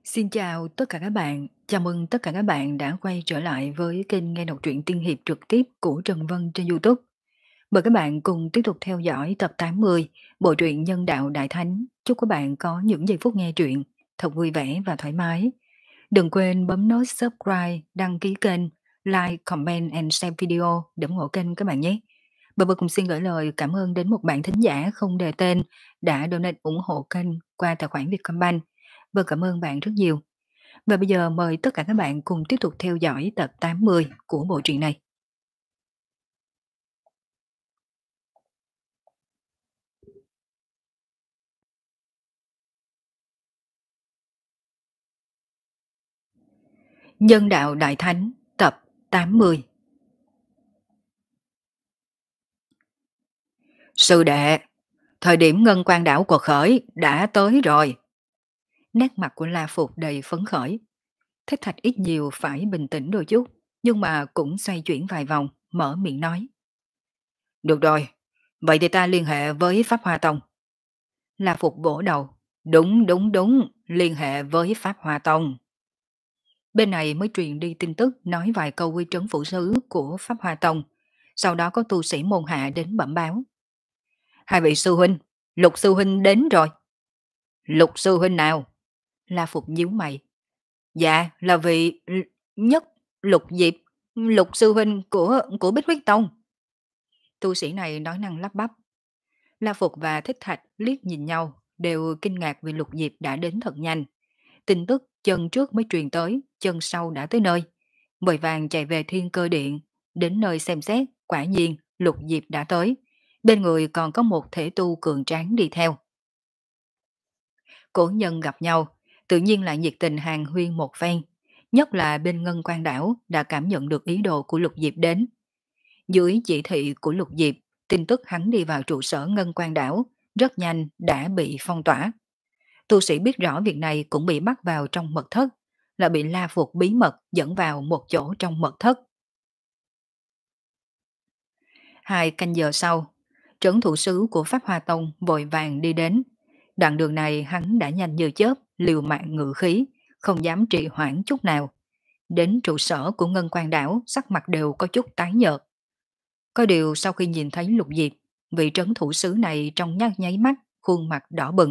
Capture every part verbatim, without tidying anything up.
Xin chào tất cả các bạn, chào mừng tất cả các bạn đã quay trở lại với kênh nghe đọc truyện tiên hiệp trực tiếp của Trần Vân trên YouTube. Mời các bạn cùng tiếp tục theo dõi tập tám mươi bộ truyện Nhân đạo Đại Thánh. Chúc các bạn có những giây phút nghe truyện thật vui vẻ và thoải mái. Đừng quên bấm nút subscribe, đăng ký kênh, like, comment and share video để ủng hộ kênh các bạn nhé. Và vừa cùng xin gửi lời cảm ơn đến một bạn thính giả không đề tên đã donate ủng hộ kênh qua tài khoản Vietcombank. Vâng, cảm ơn bạn rất nhiều. Và bây giờ mời tất cả các bạn cùng tiếp tục theo dõi tập tám mươi của bộ truyện này. Nhân đạo Đại Thánh tập tám mươi. Sư đệ, thời điểm ngân quan đảo cuộc khởi đã tới rồi. Nét mặt của La Phục đầy phấn khởi. Thích Thạch ít nhiều phải bình tĩnh đôi chút, nhưng mà cũng xoay chuyển vài vòng, mở miệng nói. Được rồi, vậy thì ta liên hệ với Pháp Hoa Tông. La Phục vỗ đầu. Đúng đúng đúng, liên hệ với Pháp Hoa Tông. Bên này mới truyền đi tin tức nói vài câu quy trấn phụ sứ của Pháp Hoa Tông. Sau đó có tu sĩ môn hạ đến bẩm báo. Hai vị sư huynh, Lục sư huynh đến rồi. Lục sư huynh nào? La Phục nhíu mày. Dạ là vị nhất Lục Diệp, Lục sư huynh của của Bích Huyết Tông. Tu sĩ này nói năng lắp bắp. La Phục và Thích Thạch liếc nhìn nhau, đều kinh ngạc vì Lục Diệp đã đến thật nhanh. Tin tức chân trước mới truyền tới, chân sau đã tới nơi. Vội vàng chạy về Thiên Cơ Điện, đến nơi xem xét, quả nhiên Lục Diệp đã tới. Bên người còn có một thể tu cường tráng đi theo. Cổ nhân gặp nhau, tự nhiên lại nhiệt tình hàng huyên một phen. Nhất là bên Ngân Quan Đảo đã cảm nhận được ý đồ của Lục Diệp đến. Dưới chỉ thị của Lục Diệp, tin tức hắn đi vào trụ sở Ngân Quan Đảo, rất nhanh đã bị phong tỏa. Tu sĩ biết rõ việc này cũng bị bắt vào trong mật thất, là bị La Phục bí mật dẫn vào một chỗ trong mật thất. Hai canh giờ sau, trấn thủ sứ của Pháp Hoa Tông vội vàng đi đến. Đoạn đường này hắn đã nhanh như chớp, liều mạng ngự khí, không dám trì hoãn chút nào. Đến trụ sở của Ngân Quan Đảo, sắc mặt đều có chút tái nhợt. Có điều sau khi nhìn thấy Lục Diệp, vị trấn thủ sứ này trong nhát nháy mắt, khuôn mặt đỏ bừng.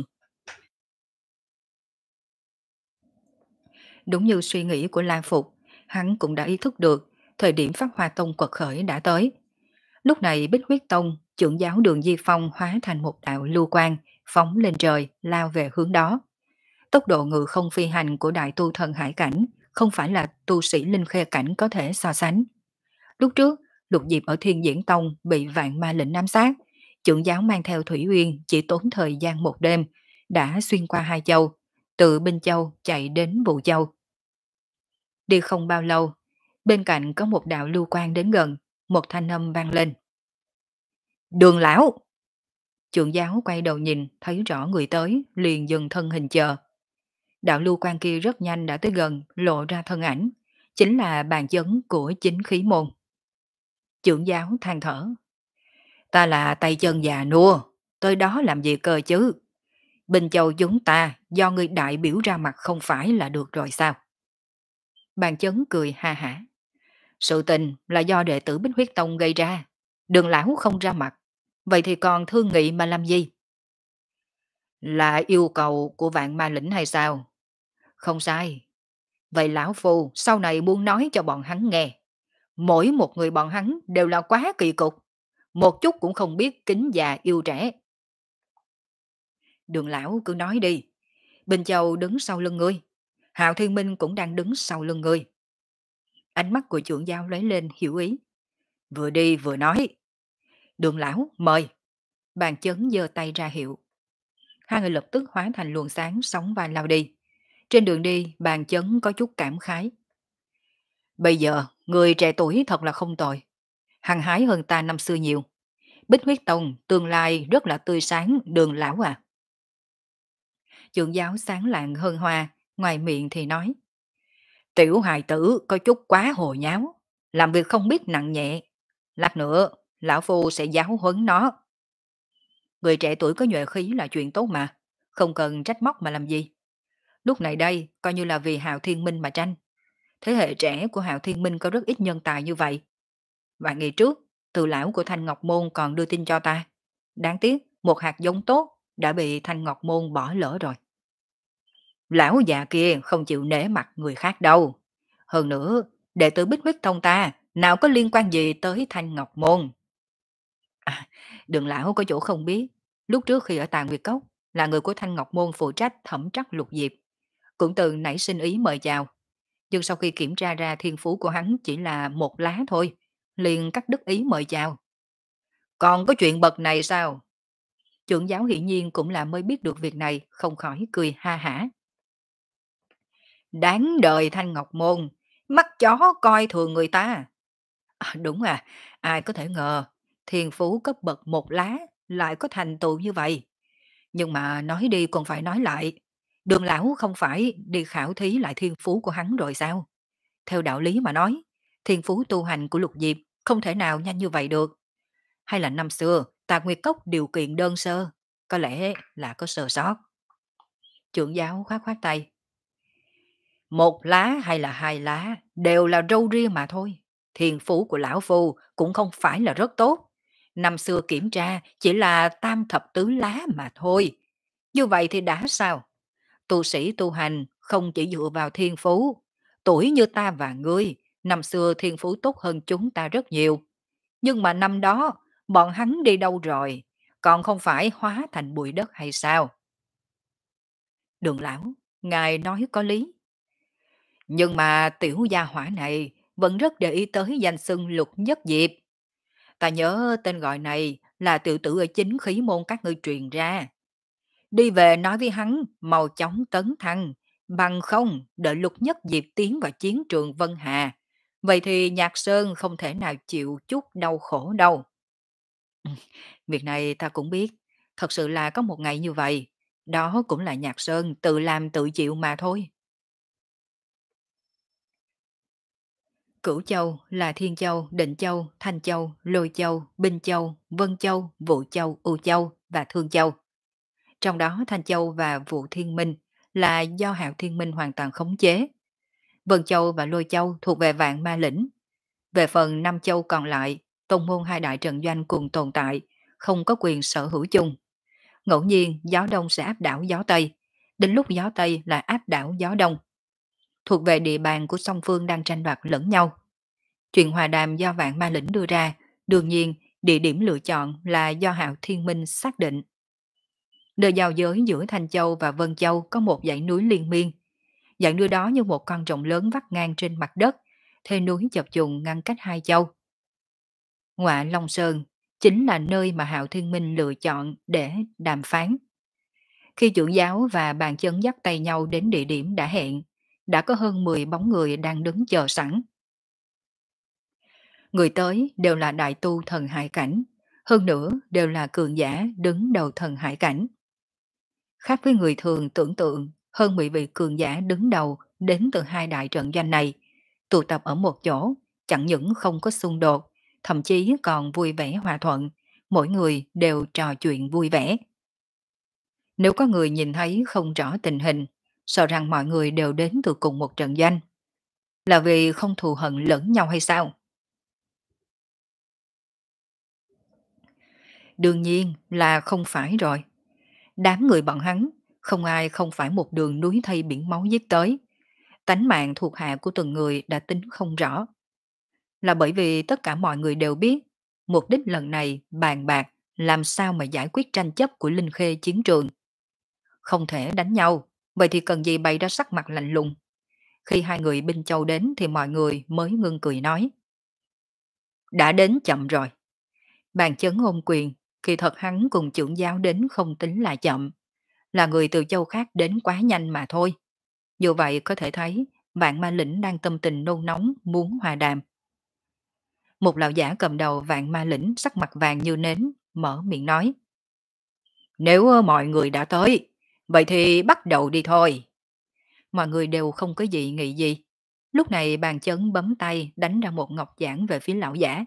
Đúng như suy nghĩ của La Phục, hắn cũng đã ý thức được thời điểm Pháp Hoa Tông quật khởi đã tới. Lúc này Bích Huyết Tông, trưởng giáo Đường Di Phong hóa thành một đạo lưu quang, phóng lên trời, lao về hướng đó. Tốc độ ngự không phi hành của đại tu thần hải cảnh không phải là tu sĩ linh khê cảnh có thể so sánh. Lúc trước, Lục Diệp ở Thiên Diễn Tông bị vạn ma lệnh ám sát, trưởng giáo mang theo Thủy Uyên chỉ tốn thời gian một đêm, đã xuyên qua hai châu, từ Binh Châu chạy đến Vũ Châu. Đi không bao lâu, bên cạnh có một đạo lưu quang đến gần, một thanh âm vang lên. Đường lão! Trưởng giáo quay đầu nhìn, thấy rõ người tới, liền dừng thân hình chờ. Đạo lưu quang kia rất nhanh đã tới gần, lộ ra thân ảnh, chính là bàn chấn của chính khí môn. Trưởng giáo than thở. Ta là tay chân già nua, tới đó làm gì cơ chứ? Bình Châu chúng ta, do người đại biểu ra mặt không phải là được rồi sao? Bàn chấn cười ha hả. Sự tình là do đệ tử Bích Huyết Tông gây ra. Đường lão không ra mặt. Vậy thì còn thương nghị mà làm gì? Là yêu cầu của vạn ma lĩnh hay sao? Không sai. Vậy lão phu sau này muốn nói cho bọn hắn nghe. Mỗi một người bọn hắn đều là quá kỳ cục. Một chút cũng không biết kính già yêu trẻ. Đường lão cứ nói đi. Bình Châu đứng sau lưng ngươi. Hạo Thiên Minh cũng đang đứng sau lưng ngươi. Ánh mắt của trưởng giao lấy lên hiểu ý. Vừa đi vừa nói. Đường lão mời. Bàn chấn giơ tay ra hiệu. Hai người lập tức hóa thành luồng sáng sóng vai lao đi. Trên đường đi, bàn chấn có chút cảm khái. Bây giờ, người trẻ tuổi thật là không tồi. Hăng hái hơn ta năm xưa nhiều. Bích Huyết Tông tương lai rất là tươi sáng, Đường lão à. Trưởng giáo sáng lạng hơn hoa, ngoài miệng thì nói. Tiểu hài tử có chút quá hồ nháo, làm việc không biết nặng nhẹ. Lát nữa, lão phu sẽ giáo huấn nó. Người trẻ tuổi có nhuệ khí là chuyện tốt mà, không cần trách móc mà làm gì. Lúc này đây, coi như là vì Hạo Thiên Minh mà tranh. Thế hệ trẻ của Hạo Thiên Minh có rất ít nhân tài như vậy. Vài ngày trước, từ lão của Thanh Ngọc Môn còn đưa tin cho ta. Đáng tiếc, một hạt giống tốt đã bị Thanh Ngọc Môn bỏ lỡ rồi. Lão già kia không chịu nể mặt người khác đâu. Hơn nữa, đệ tử Bích Huyết Tông ta nào có liên quan gì tới Thanh Ngọc Môn. À, Đường lão có chỗ không biết, lúc trước khi ở Tà Nguyệt Cốc là người của Thanh Ngọc Môn phụ trách thẩm trắc lục diệp, cũng từng nảy sinh ý mời chào. Nhưng sau khi kiểm tra ra thiên phú của hắn chỉ là một lá thôi, liền cắt đứt ý mời chào. Còn có chuyện bậc này sao? Trưởng giáo hiển nhiên cũng là mới biết được việc này, không khỏi cười ha hả. Đáng đời Thanh Ngọc Môn, mắt chó coi thường người ta. À, đúng à, ai có thể ngờ, thiên phú cấp bậc một lá lại có thành tựu như vậy. Nhưng mà nói đi còn phải nói lại, đường lão không phải đi khảo thí lại thiên phú của hắn rồi sao? Theo đạo lý mà nói, thiên phú tu hành của lục diệp không thể nào nhanh như vậy được. Hay là năm xưa, Tà Nguyệt Cốc điều kiện đơn sơ, có lẽ là có sơ sót. Trưởng giáo khoát khoát tay. Một lá hay là hai lá đều là râu ria mà thôi. Thiên phú của lão phu cũng không phải là rất tốt. Năm xưa kiểm tra chỉ là tam thập tứ lá mà thôi. Như vậy thì đã sao? Tu sĩ tu hành không chỉ dựa vào thiên phú. Tuổi như ta và ngươi, năm xưa thiên phú tốt hơn chúng ta rất nhiều. Nhưng mà năm đó, bọn hắn đi đâu rồi? Còn không phải hóa thành bụi đất hay sao? Đường lão, ngài nói có lý. Nhưng mà tiểu gia hỏa này vẫn rất để ý tới danh xưng Lục Nhất Diệp. Ta nhớ tên gọi này là tiểu tử ở chính khí môn các ngươi truyền ra. Đi về nói với hắn mau chóng tấn thăng, bằng không đợi Lục Nhất Diệp tiến vào chiến trường Vân Hà. Vậy thì Nhạc Sơn không thể nào chịu chút đau khổ đâu. Ừ, việc này ta cũng biết, thật sự là có một ngày như vậy. Đó cũng là Nhạc Sơn tự làm tự chịu mà thôi. Cửu Châu là Thiên Châu, Định Châu, Thanh Châu, Lôi Châu, Binh Châu, Vân Châu, Vũ Châu, U Châu và Thương Châu. Trong đó Thanh Châu và Vũ Thiên Minh là do Hạo Thiên Minh hoàn toàn khống chế. Vân Châu và Lôi Châu thuộc về Vạn Ma Lĩnh. Về phần năm châu còn lại, tông môn hai đại trận doanh cùng tồn tại, không có quyền sở hữu chung. Ngẫu nhiên gió đông sẽ áp đảo gió tây, đến lúc gió tây là áp đảo gió đông. Thuộc về địa bàn của song phương đang tranh đoạt lẫn nhau. Chuyện hòa đàm do Vạn Ma Lĩnh đưa ra, đương nhiên địa điểm lựa chọn là do Hạo Thiên Minh xác định. Nơi giao giới giữa Thanh Châu và Vân Châu có một dãy núi liên miên. Dãy núi đó như một con rồng lớn vắt ngang trên mặt đất, thê núi chập trùng ngăn cách hai châu. Ngọa Long Sơn chính là nơi mà Hạo Thiên Minh lựa chọn để đàm phán. Khi trưởng giáo và bàn chân dắt tay nhau đến địa điểm đã hẹn, đã có hơn mười bóng người đang đứng chờ sẵn. Người tới đều là đại tu thần hải cảnh, hơn nữa đều là cường giả đứng đầu thần hải cảnh. Khác với người thường tưởng tượng, hơn mười vị cường giả đứng đầu đến từ hai đại trận doanh này, tụ tập ở một chỗ, chẳng những không có xung đột, thậm chí còn vui vẻ hòa thuận, mỗi người đều trò chuyện vui vẻ. Nếu có người nhìn thấy không rõ tình hình, sợ rằng mọi người đều đến từ cùng một trận doanh, là vì không thù hận lẫn nhau hay sao? Đương nhiên là không phải rồi. Đám người bọn hắn, không ai không phải một đường núi thây biển máu giết tới. Tánh mạng thuộc hạ của từng người đã tính không rõ. Là bởi vì tất cả mọi người đều biết, mục đích lần này bàn bạc làm sao mà giải quyết tranh chấp của Linh Khê chiến trường. Không thể đánh nhau, vậy thì cần gì bày ra sắc mặt lạnh lùng. Khi hai người binh châu đến thì mọi người mới ngưng cười nói. Đã đến chậm rồi. Bàn chấn ôm quyền, kỳ thật hắn cùng trưởng giáo đến không tính là chậm. Là người từ châu khác đến quá nhanh mà thôi. Như vậy có thể thấy, Vạn Ma Lĩnh đang tâm tình nôn nóng muốn hòa đàm. Một lão giả cầm đầu Vạn Ma Lĩnh sắc mặt vàng như nến, mở miệng nói. Nếu mọi người đã tới, vậy thì bắt đầu đi thôi. Mọi người đều không có gì nghĩ gì. Lúc này bàn chấn bấm tay đánh ra một ngọc giảng về phía lão giả.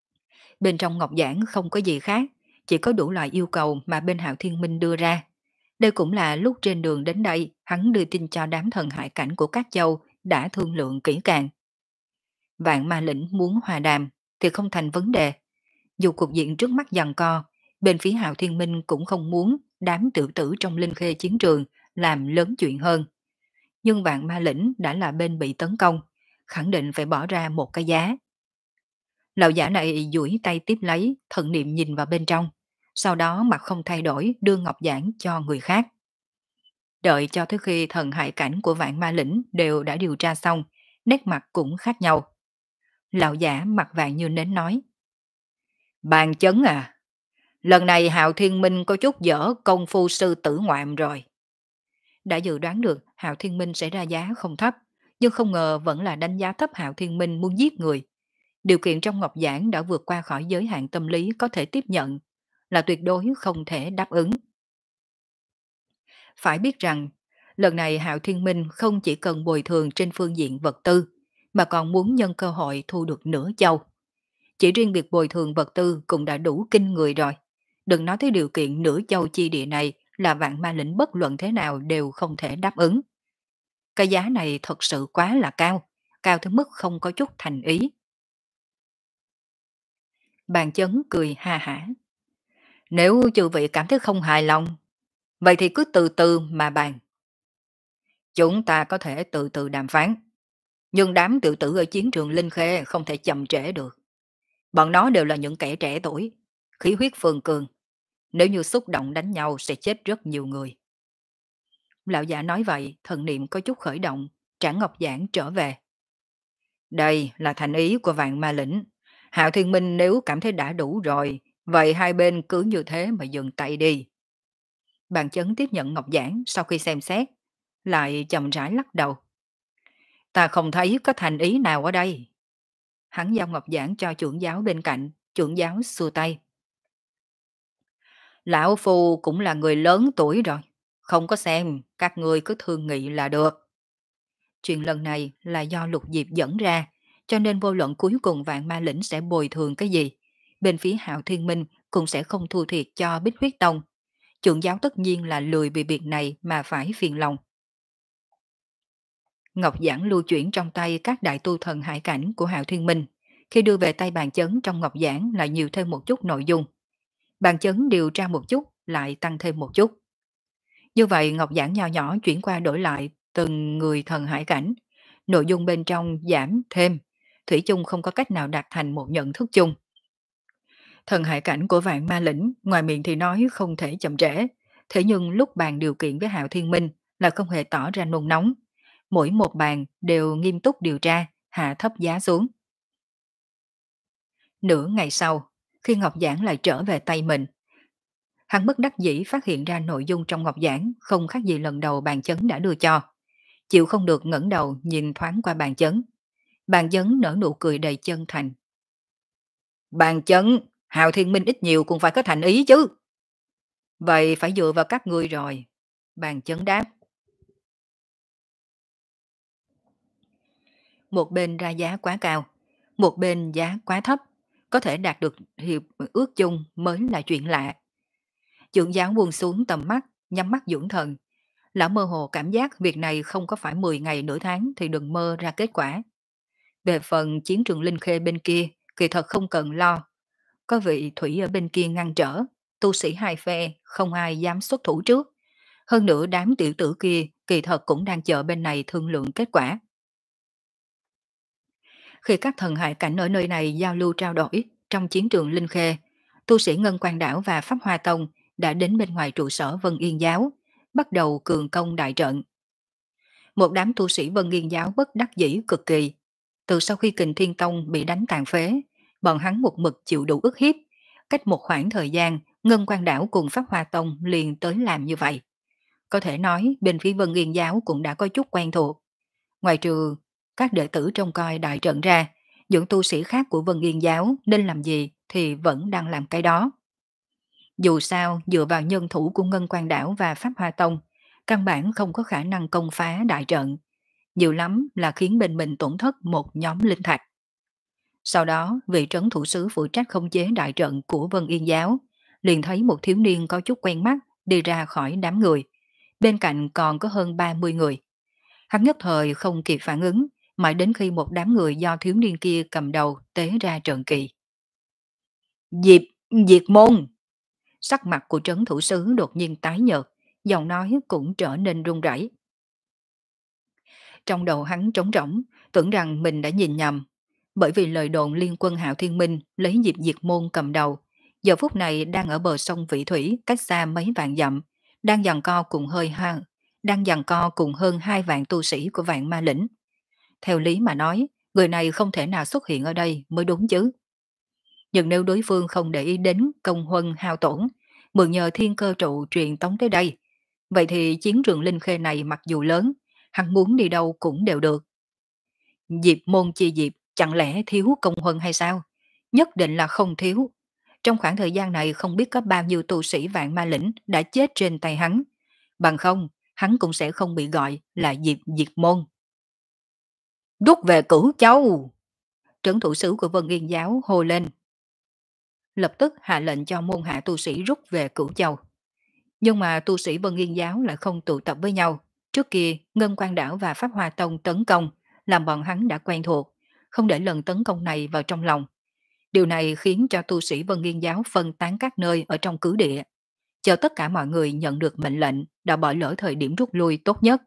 Bên trong ngọc giảng không có gì khác, chỉ có đủ loại yêu cầu mà bên Hạo Thiên Minh đưa ra. Đây cũng là lúc trên đường đến đây, hắn đưa tin cho đám thần hải cảnh của các châu đã thương lượng kỹ càng. Vạn Ma Lĩnh muốn hòa đàm thì không thành vấn đề. Dù cục diện trước mắt giằng co, bên phía Hạo Thiên Minh cũng không muốn đám tự tử trong linh khê chiến trường làm lớn chuyện hơn. Nhưng Vạn Ma Lĩnh đã là bên bị tấn công, khẳng định phải bỏ ra một cái giá. Lão giả này duỗi tay tiếp lấy, thần niệm nhìn vào bên trong, sau đó mặt không thay đổi đưa ngọc giản cho người khác. Đợi cho tới khi thần hại cảnh của Vạn Ma Lĩnh đều đã điều tra xong, nét mặt cũng khác nhau. Lão giả mặt vàng như nến nói: Bàn chấn à, lần này Hạo Thiên Minh có chút dở công phu sư tử ngoạm rồi. Đã dự đoán được Hạo Thiên Minh sẽ ra giá không thấp, nhưng không ngờ vẫn là đánh giá thấp Hạo Thiên Minh muốn giết người. Điều kiện trong ngọc giảng đã vượt qua khỏi giới hạn tâm lý có thể tiếp nhận, là tuyệt đối không thể đáp ứng. Phải biết rằng, lần này Hạo Thiên Minh không chỉ cần bồi thường trên phương diện vật tư, mà còn muốn nhân cơ hội thu được nửa châu. Chỉ riêng việc bồi thường vật tư cũng đã đủ kinh người rồi. Đừng nói tới điều kiện nửa châu chi địa này là Vạn Ma Lĩnh bất luận thế nào đều không thể đáp ứng. Cái giá này thật sự quá là cao, cao tới mức không có chút thành ý. Bàn chấn cười ha hả. Nếu chư vị cảm thấy không hài lòng, vậy thì cứ từ từ mà bàn. Chúng ta có thể từ từ đàm phán. Nhưng đám tự tử ở chiến trường Linh Khê không thể chậm trễ được. Bọn nó đều là những kẻ trẻ tuổi, khí huyết phương cường. Nếu như xúc động đánh nhau sẽ chết rất nhiều người. Lão giả nói vậy, thần niệm có chút khởi động, trả ngọc giảng trở về. Đây là thành ý của Vạn Ma Lĩnh. Hạo Thiên Minh nếu cảm thấy đã đủ rồi, vậy hai bên cứ như thế mà dừng tay đi. Bàn chấn tiếp nhận ngọc giảng sau khi xem xét, lại chậm rãi lắc đầu. Ta không thấy có thành ý nào ở đây. Hắn giao ngọc giảng cho trưởng giáo bên cạnh, trưởng giáo xua tay. Lão Phu cũng là người lớn tuổi rồi, không có xem, các ngươi cứ thương nghị là được. Chuyện lần này là do Lục Diệp dẫn ra, cho nên vô luận cuối cùng Vạn Ma Lĩnh sẽ bồi thường cái gì. Bên phía Hạo Thiên Minh cũng sẽ không thua thiệt cho Bích Huyết Tông. Trưởng giáo tất nhiên là lười vì việc này mà phải phiền lòng. Ngọc giảng lưu chuyển trong tay các đại tu thần hải cảnh của Hạo Thiên Minh. Khi đưa về tay bàn chấn trong ngọc giảng lại nhiều thêm một chút nội dung. Bàn chấn điều tra một chút, lại tăng thêm một chút. Như vậy ngọc giảng nhỏ nhỏ chuyển qua đổi lại từng người thần hải cảnh. Nội dung bên trong giảm thêm, thủy chung không có cách nào đạt thành một nhận thức chung. Thần hải cảnh của Vạn Ma Lĩnh ngoài miệng thì nói không thể chậm trễ, thế nhưng lúc bàn điều kiện với Hạo Thiên Minh là không hề tỏ ra nôn nóng. Mỗi một bàn đều nghiêm túc điều tra, hạ thấp giá xuống. Nửa ngày sau, khi Ngọc Giảng lại trở về tay mình, hắn bất đắc dĩ phát hiện ra nội dung trong Ngọc Giảng không khác gì lần đầu bàn chấn đã đưa cho. Chịu không được ngẩng đầu nhìn thoáng qua bàn chấn. Bàn chấn nở nụ cười đầy chân thành. Bàn chấn, Hạo Thiên Minh ít nhiều cũng phải có thành ý chứ. Vậy phải dựa vào các ngươi rồi. Bàn chấn đáp. Một bên ra giá quá cao, một bên giá quá thấp, có thể đạt được hiệp ước chung mới là chuyện lạ. Trưởng giáo buông xuống tầm mắt, nhắm mắt dưỡng thần. Lão mơ hồ cảm giác việc này không có phải mười ngày nửa tháng thì đừng mơ ra kết quả. Về phần chiến trường Linh Khê bên kia, kỳ thật không cần lo. Có vị thủy ở bên kia ngăn trở, tu sĩ hai phe không ai dám xuất thủ trước. Hơn nữa đám tiểu tử kia kỳ thật cũng đang chờ bên này thương lượng kết quả. Khi các thần hải cảnh ở nơi này giao lưu trao đổi trong chiến trường Linh Khê, tu sĩ Ngân Quan Đảo và Pháp Hoa Tông đã đến bên ngoài trụ sở Vân Yên Giáo, bắt đầu cường công đại trận. Một đám tu sĩ Vân Yên Giáo bất đắc dĩ cực kỳ. Từ sau khi Kình Thiên Tông bị đánh tàn phế, bọn hắn một mực chịu đủ ức hiếp. Cách một khoảng thời gian, Ngân Quan Đảo cùng Pháp Hoa Tông liền tới làm như vậy. Có thể nói bên phía Vân Yên Giáo cũng đã có chút quen thuộc. Ngoài trừ các đệ tử trông coi đại trận ra, những tu sĩ khác của Vân Yên Giáo nên làm gì thì vẫn đang làm cái đó. Dù sao, dựa vào nhân thủ của Ngân Quan Đảo và Pháp Hoa Tông, căn bản không có khả năng công phá đại trận. Nhiều lắm là khiến bên mình tổn thất một nhóm linh thạch. Sau đó, vị trấn thủ sứ phụ trách khống chế đại trận của Vân Yên Giáo liền thấy một thiếu niên có chút quen mắt đi ra khỏi đám người. Bên cạnh còn có hơn ba mươi người. Hắn nhất thời không kịp phản ứng, mãi đến khi một đám người do thiếu niên kia cầm đầu tế ra trận kỳ. Diệp, Diệt môn! Sắc mặt của trấn thủ sứ đột nhiên tái nhợt, giọng nói cũng trở nên run rẩy. Trong đầu hắn trống rỗng, tưởng rằng mình đã nhìn nhầm, bởi vì lời đồn liên quân Hạo Thiên Minh lấy Diệp Diệt môn cầm đầu, giờ phút này đang ở bờ sông Vị Thủy cách xa mấy vạn dặm, đang giằng co cùng hơi ha, đang giằng co cùng hơn hai vạn tu sĩ của vạn ma lĩnh. Theo lý mà nói, người này không thể nào xuất hiện ở đây mới đúng chứ. Nhưng nếu đối phương không để ý đến công huân hao tổn, mượn nhờ thiên cơ trụ truyền tống tới đây, vậy thì chiến trường linh khê này mặc dù lớn, hắn muốn đi đâu cũng đều được. Diệp môn chi diệp, chẳng lẽ thiếu công huân hay sao? Nhất định là không thiếu. Trong khoảng thời gian này không biết có bao nhiêu tu sĩ vạn ma lĩnh đã chết trên tay hắn. Bằng không, hắn cũng sẽ không bị gọi là diệp diệt môn. Rút về Cửu Châu! Trấn thủ sứ của Vân Yên giáo hô lên. Lập tức hạ lệnh cho môn hạ tu sĩ rút về Cửu Châu. Nhưng mà tu sĩ Vân Yên giáo lại không tụ tập với nhau. Trước kia, Ngân Quan Đảo và Pháp Hoa Tông tấn công, làm bọn hắn đã quen thuộc, không để lần tấn công này vào trong lòng. Điều này khiến cho tu sĩ Vân Yên giáo phân tán các nơi ở trong cứ địa. Chờ tất cả mọi người nhận được mệnh lệnh, đã bỏ lỡ thời điểm rút lui tốt nhất.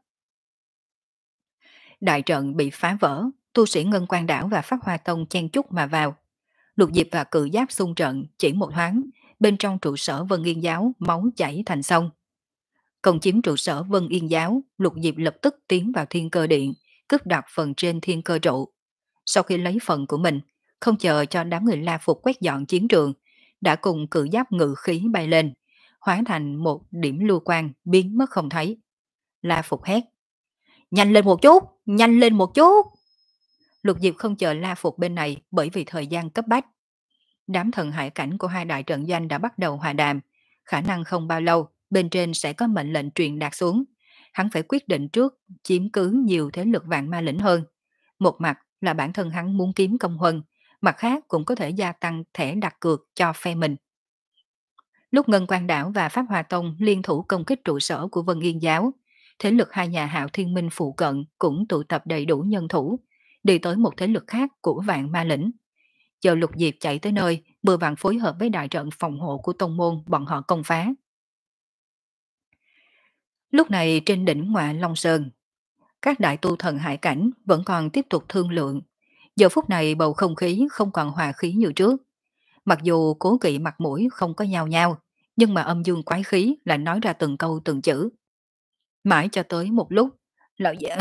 Đại trận bị phá vỡ, tu sĩ Ngân Quan Đảo và Pháp Hoa Tông chen chúc mà vào. Lục Diệp và Cự Giáp xung trận, chỉ một thoáng, bên trong trụ sở Vân Yên giáo máu chảy thành sông. Công chiếm trụ sở Vân Yên giáo, Lục Diệp lập tức tiến vào thiên cơ điện, cướp đoạt phần trên thiên cơ trụ. Sau khi lấy phần của mình, không chờ cho đám người La Phục quét dọn chiến trường, đã cùng Cự Giáp ngự khí bay lên, hóa thành một điểm lưu quang biến mất không thấy. La Phục hét: nhanh lên một chút, nhanh lên một chút! Lục Diệp không chờ La Phục bên này bởi vì thời gian cấp bách. Đám thần hải cảnh của hai đại trận doanh đã bắt đầu hòa đàm, khả năng không bao lâu bên trên sẽ có mệnh lệnh truyền đạt xuống. Hắn phải quyết định trước chiếm cứ nhiều thế lực vạn ma lĩnh hơn. Một mặt là bản thân hắn muốn kiếm công huân, mặt khác cũng có thể gia tăng thẻ đặt cược cho phe mình. Lúc Ngân Quan Đảo và Pháp Hòa Tông liên thủ công kích trụ sở của Vân Yên giáo, thế lực hai nhà Hạo Thiên Minh phụ cận cũng tụ tập đầy đủ nhân thủ, đi tới một thế lực khác của vạn ma lĩnh. Chờ Lục Diệp chạy tới nơi, vừa vặn phối hợp với đại trận phòng hộ của tông môn bọn họ công phá. Lúc này trên đỉnh Ngọa Long Sơn, các đại tu thần hải cảnh vẫn còn tiếp tục thương lượng. Giờ phút này bầu không khí không còn hòa khí như trước. Mặc dù cố kỵ mặt mũi không có nhau nhau, nhưng mà âm dương quái khí lại nói ra từng câu từng chữ. Mãi cho tới một lúc, lão giả...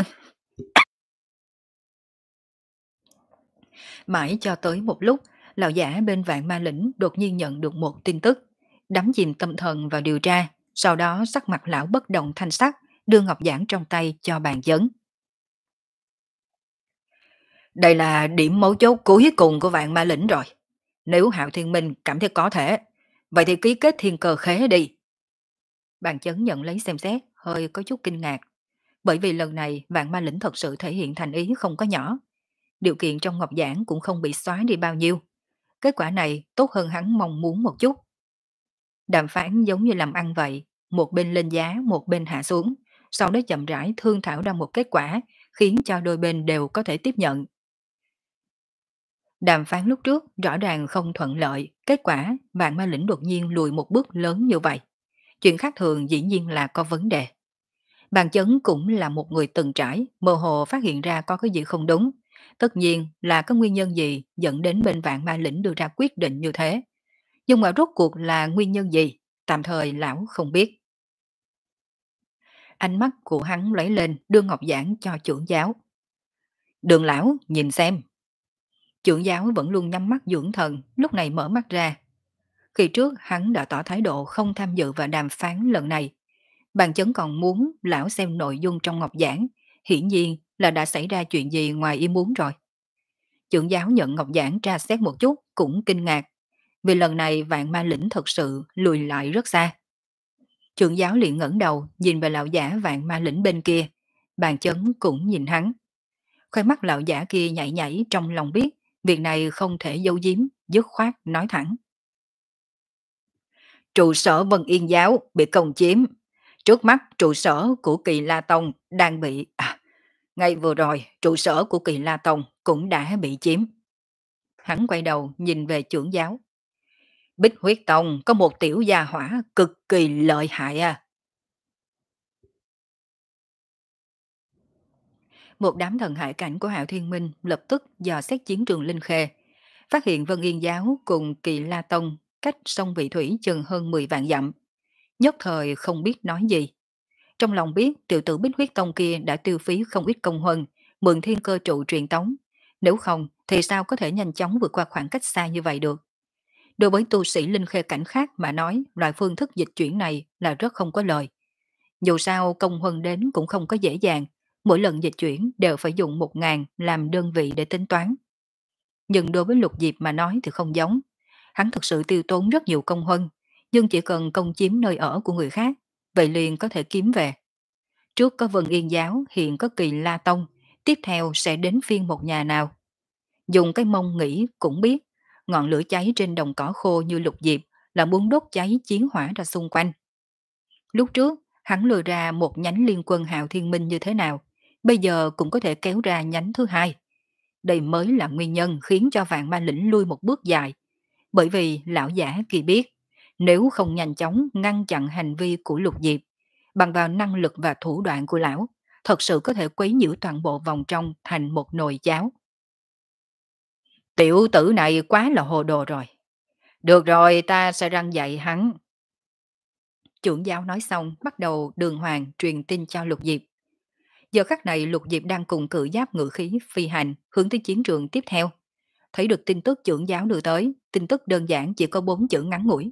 Mãi cho tới một lúc, lão giả bên vạn ma lĩnh đột nhiên nhận được một tin tức, đắm chìm tâm thần vào điều tra, sau đó sắc mặt lão bất động thanh sắc, đưa ngọc giảng trong tay cho bàn chấn. Đây là điểm mấu chốt cuối cùng của vạn ma lĩnh rồi. Nếu Hạo Thiên Minh cảm thấy có thể, vậy thì ký kết thiên cơ khế đi. Bàn chấn nhận lấy xem xét, hơi có chút kinh ngạc. Bởi vì lần này vạn ma lĩnh thật sự thể hiện thành ý không có nhỏ. Điều kiện trong ngọc giảng cũng không bị xóa đi bao nhiêu. Kết quả này tốt hơn hắn mong muốn một chút. Đàm phán giống như làm ăn vậy, một bên lên giá, một bên hạ xuống, sau đó chậm rãi thương thảo ra một kết quả, khiến cho đôi bên đều có thể tiếp nhận. Đàm phán lúc trước rõ ràng không thuận lợi, kết quả vạn ma lĩnh đột nhiên lùi một bước lớn như vậy. Chuyện khác thường dĩ nhiên là có vấn đề. Bàn chấn cũng là một người từng trải, mơ hồ phát hiện ra có cái gì không đúng. Tất nhiên là có nguyên nhân gì dẫn đến bên vạn ma lĩnh đưa ra quyết định như thế. Nhưng mà rốt cuộc là nguyên nhân gì, tạm thời lão không biết. Ánh mắt của hắn lấy lên đưa ngọc giảng cho trưởng giáo. Đường lão nhìn xem. Trưởng giáo vẫn luôn nhắm mắt dưỡng thần, lúc này mở mắt ra. Khi trước hắn đã tỏ thái độ không tham dự vào đàm phán lần này. Bàn chấn còn muốn lão xem nội dung trong ngọc giảng, hiển nhiên là đã xảy ra chuyện gì ngoài ý muốn rồi. Trưởng giáo nhận ngọc giảng tra xét một chút cũng kinh ngạc, vì lần này vạn ma lĩnh thật sự lùi lại rất xa. Trưởng giáo liền ngẩng đầu nhìn về lão giả vạn ma lĩnh bên kia, bàn chấn cũng nhìn hắn. Khoai mắt lão giả kia nhảy nhảy trong lòng biết, việc này không thể giấu giếm, dứt khoát nói thẳng. Trụ sở Vân Yên Giáo bị công chiếm. Trước mắt trụ sở của Kỳ La Tông đang bị... À, ngay vừa rồi trụ sở của Kỳ La Tông cũng đã bị chiếm. Hắn quay đầu nhìn về trưởng giáo. Bích Huyết Tông có một tiểu gia hỏa cực kỳ lợi hại à. Một đám thần hải cảnh của Hạo Thiên Minh lập tức dò xét chiến trường Linh Khê, phát hiện Vân Yên Giáo cùng Kỳ La Tông cách sông Vị Thủy chừng hơn mười vạn dặm. Nhất thời không biết nói gì. Trong lòng biết tiểu tử Bích Huyết Tông kia đã tiêu phí không ít công huân, mượn thiên cơ trụ truyền tống. Nếu không thì sao có thể nhanh chóng vượt qua khoảng cách xa như vậy được. Đối với tu sĩ Linh Khê cảnh khác mà nói, loại phương thức dịch chuyển này là rất không có lời. Dù sao công huân đến cũng không có dễ dàng, mỗi lần dịch chuyển đều phải dùng một ngàn làm đơn vị để tính toán. Nhưng đối với Lục Diệp mà nói thì không giống. Hắn thực sự tiêu tốn rất nhiều công huân, nhưng chỉ cần công chiếm nơi ở của người khác, vậy liền có thể kiếm về. Trước có Vân Yên Giáo, hiện có Kỳ La Tông, tiếp theo sẽ đến phiên một nhà nào. Dùng cái mông nghĩ cũng biết, ngọn lửa cháy trên đồng cỏ khô như Lục Diệp là muốn đốt cháy chiến hỏa ra xung quanh. Lúc trước, hắn lừa ra một nhánh liên quân Hạo Thiên Minh như thế nào, bây giờ cũng có thể kéo ra nhánh thứ hai. Đây mới là nguyên nhân khiến cho Vạn Ma Lĩnh lui một bước dài. Bởi vì lão giả kỳ biết, nếu không nhanh chóng ngăn chặn hành vi của Lục Diệp, bằng vào năng lực và thủ đoạn của lão, thật sự có thể quấy nhiễu toàn bộ vòng trong thành một nồi cháo. Tiểu tử này quá là hồ đồ rồi. Được rồi, ta sẽ răng dạy hắn. Trưởng giáo nói xong, bắt đầu đường hoàng truyền tin cho Lục Diệp. Giờ khắc này Lục Diệp đang cùng cự giáp ngự khí phi hành hướng tới chiến trường tiếp theo. Thấy được tin tức trưởng giáo đưa tới, tin tức đơn giản chỉ có bốn chữ ngắn ngủi.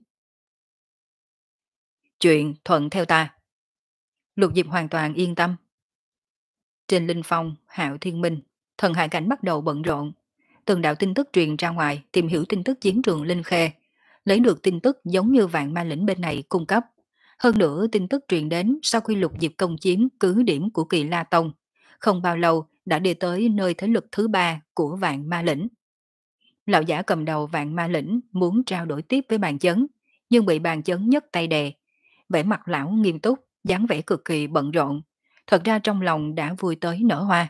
Chuyện thuận theo ta. Lục Diệp hoàn toàn yên tâm. Trên Linh Phong, Hạo Thiên Minh, thần hải cảnh bắt đầu bận rộn. Từng đạo tin tức truyền ra ngoài tìm hiểu tin tức chiến trường Linh Khê. Lấy được tin tức giống như Vạn Ma Lĩnh bên này cung cấp. Hơn nữa tin tức truyền đến sau khi Lục Diệp công chiếm cứ điểm của Kỳ La Tông. Không bao lâu đã đi tới nơi thế lực thứ ba của Vạn Ma Lĩnh. Lão giả cầm đầu Vạn Ma Lĩnh muốn trao đổi tiếp với bàn chấn, nhưng bị bàn chấn nhấc tay đè. Vẻ mặt lão nghiêm túc, dáng vẻ cực kỳ bận rộn. Thật ra trong lòng đã vui tới nở hoa.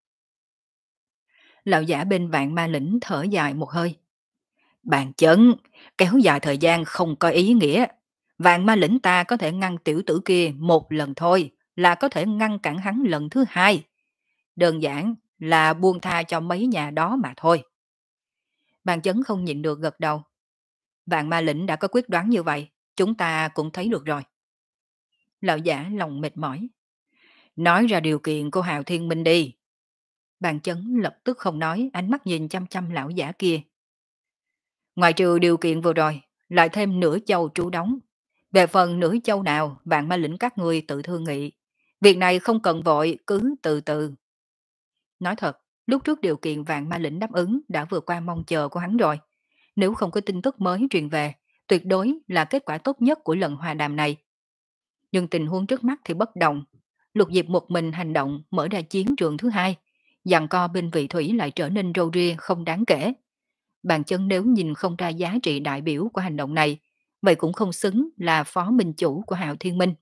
Lão giả bên Vạn Ma Lĩnh thở dài một hơi. Bàn chấn, kéo dài thời gian không có ý nghĩa. Vạn Ma Lĩnh ta có thể ngăn tiểu tử kia một lần thôi, là có thể ngăn cản hắn lần thứ hai. Đơn giản là buông tha cho mấy nhà đó mà thôi. Bàn chấn không nhịn được gật đầu. Vạn Ma Lĩnh đã có quyết đoán như vậy, chúng ta cũng thấy được rồi. Lão giả lòng mệt mỏi. Nói ra điều kiện của Hạo Thiên Minh đi. Bàn chấn lập tức không nói, ánh mắt nhìn chăm chăm lão giả kia. Ngoài trừ điều kiện vừa rồi, lại thêm nửa châu trú đóng. Về phần nửa châu nào, Vạn Ma Lĩnh các ngươi tự thương nghị. Việc này không cần vội, cứ từ từ. Nói thật, lúc trước điều kiện Vạn Ma Lĩnh đáp ứng đã vượt qua mong chờ của hắn rồi. Nếu không có tin tức mới truyền về, tuyệt đối là kết quả tốt nhất của lần hòa đàm này. Nhưng tình huống trước mắt thì bất đồng. Lục Diệp một mình hành động mở ra chiến trường thứ hai. Giằng co bên vị thủy lại trở nên râu ria không đáng kể. Bàn chân nếu nhìn không ra giá trị đại biểu của hành động này, vậy cũng không xứng là phó minh chủ của Hạo Thiên Minh.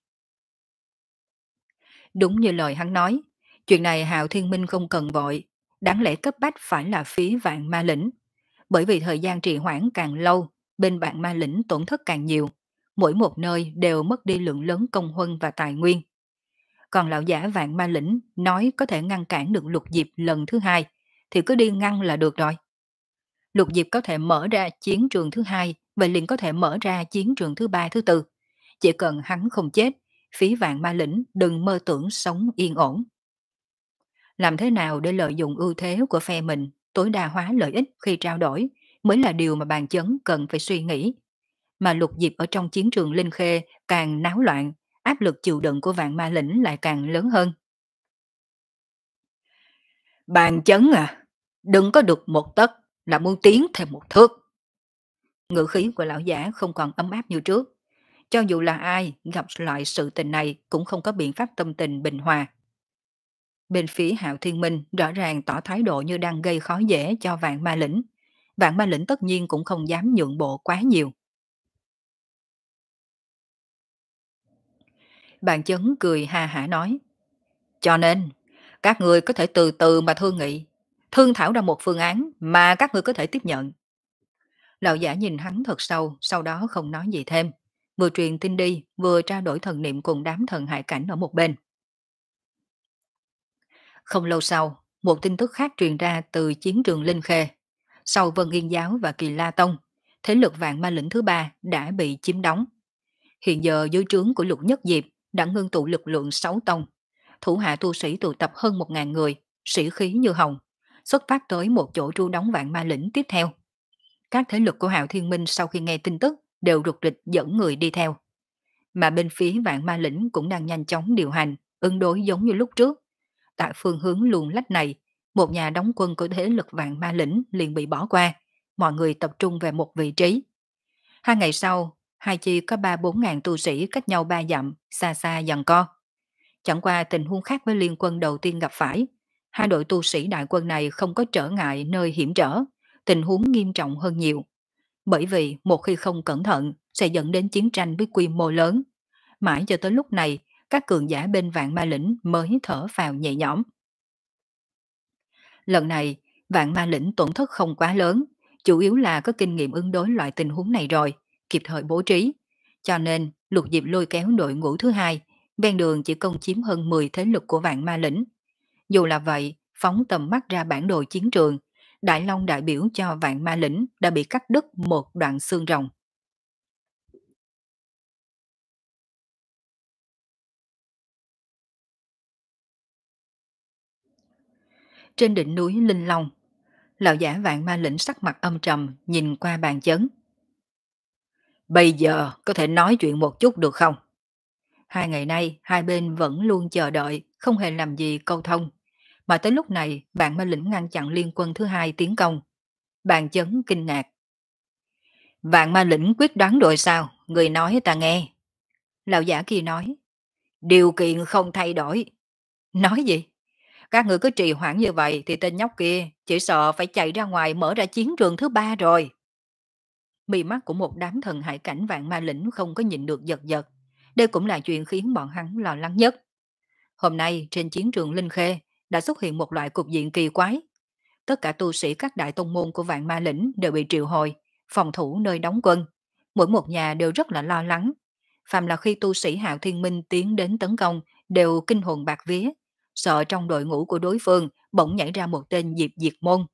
Đúng như lời hắn nói, chuyện này Hạo Thiên Minh không cần vội, đáng lẽ cấp bách phải là phía Vạn Ma Lĩnh. Bởi vì thời gian trì hoãn càng lâu, bên Vạn Ma Lĩnh tổn thất càng nhiều, mỗi một nơi đều mất đi lượng lớn công huân và tài nguyên. Còn lão giả Vạn Ma Lĩnh nói có thể ngăn cản được Lục Diệp lần thứ hai, thì cứ đi ngăn là được rồi. Lục Diệp có thể mở ra chiến trường thứ hai, vậy liền có thể mở ra chiến trường thứ ba, thứ tư. Chỉ cần hắn không chết, phía Vạn Ma Lĩnh đừng mơ tưởng sống yên ổn. Làm thế nào để lợi dụng ưu thế của phe mình, tối đa hóa lợi ích khi trao đổi, mới là điều mà bàn chấn cần phải suy nghĩ. Mà Lục Diệp ở trong chiến trường Linh Khê càng náo loạn, áp lực chịu đựng của Vạn Ma Lĩnh lại càng lớn hơn. Bàn chấn à, đừng có được một tấc là muốn tiến thêm một thước. Ngữ khí của lão giả không còn ấm áp như trước. Cho dù là ai gặp lại sự tình này cũng không có biện pháp tâm tình bình hòa. Bên phía Hạo Thiên Minh rõ ràng tỏ thái độ như đang gây khó dễ cho Vạn Ma Lĩnh. Vạn Ma Lĩnh tất nhiên cũng không dám nhượng bộ quá nhiều. Bàn chấn cười ha hả nói, cho nên, các người có thể từ từ mà thương nghị, thương thảo ra một phương án mà các người có thể tiếp nhận. Lão giả nhìn hắn thật sâu, sau đó không nói gì thêm. Vừa truyền tin đi, vừa trao đổi thần niệm cùng đám thần hải cảnh ở một bên. Không lâu sau, một tin tức khác truyền ra từ chiến trường Linh Khê. Sau Vân Yên Giáo và Kỳ La Tông, thế lực vạn ma lĩnh thứ ba đã bị chiếm đóng. Hiện giờ dưới trướng của Lục Nhất Diệp đã ngưng tụ lực lượng sáu tông. Thủ hạ tu sĩ tụ tập hơn một ngàn người, sĩ khí như hồng, xuất phát tới một chỗ tru đóng vạn ma lĩnh tiếp theo. Các thế lực của Hạo Thiên Minh sau khi nghe tin tức đều rục rịch dẫn người đi theo. Mà bên phía vạn ma lĩnh cũng đang nhanh chóng điều hành, ứng đối giống như lúc trước. Tại phương hướng luồn lách này, một nhà đóng quân của thế lực vạn ma lĩnh liền bị bỏ qua, mọi người tập trung về một vị trí. Hai ngày sau, hai chi có ba bốn ngàn tu sĩ cách nhau ba dặm, xa xa giằng co. Chẳng qua tình huống khác với liên quân đầu tiên gặp phải, hai đội tu sĩ đại quân này không có trở ngại nơi hiểm trở, tình huống nghiêm trọng hơn nhiều. Bởi vì một khi không cẩn thận sẽ dẫn đến chiến tranh với quy mô lớn. Mãi cho tới lúc này, các cường giả bên vạn ma lĩnh mới thở phào nhẹ nhõm. Lần này, vạn ma lĩnh tổn thất không quá lớn, chủ yếu là có kinh nghiệm ứng đối loại tình huống này rồi, kịp thời bố trí. Cho nên, Lục Diệp lôi kéo đội ngũ thứ hai, ven đường chỉ công chiếm hơn mười thế lực của vạn ma lĩnh. Dù là vậy, phóng tầm mắt ra bản đồ chiến trường, Đại Long đại biểu cho vạn ma lĩnh đã bị cắt đứt một đoạn xương rồng. Trên đỉnh núi Linh Long, lão giả vạn ma lĩnh sắc mặt âm trầm nhìn qua bàn chấn. Bây giờ có thể nói chuyện một chút được không? Hai ngày nay, hai bên vẫn luôn chờ đợi, không hề làm gì câu thông. Mà tới lúc này, vạn ma lĩnh ngăn chặn liên quân thứ hai tiến công. Bàn chấn kinh ngạc. Vạn ma lĩnh quyết đoán rồi sao? Người nói ta nghe. Lão giả kia nói. Điều kiện không thay đổi. Nói gì? Các người cứ trì hoãn như vậy thì tên nhóc kia chỉ sợ phải chạy ra ngoài mở ra chiến trường thứ ba rồi. Mì mắt của một đám thần hải cảnh vạn ma lĩnh không có nhìn được giật giật. Đây cũng là chuyện khiến bọn hắn lo lắng nhất. Hôm nay trên chiến trường Linh Khê đã xuất hiện một loại cục diện kỳ quái. Tất cả tu sĩ các đại tông môn của vạn ma lĩnh đều bị triệu hồi, phòng thủ nơi đóng quân. Mỗi một nhà đều rất là lo lắng. Phàm là khi tu sĩ Hạo Thiên Minh tiến đến tấn công đều kinh hồn bạc vía, sợ trong đội ngũ của đối phương bỗng nhảy ra một tên diệp diệt môn.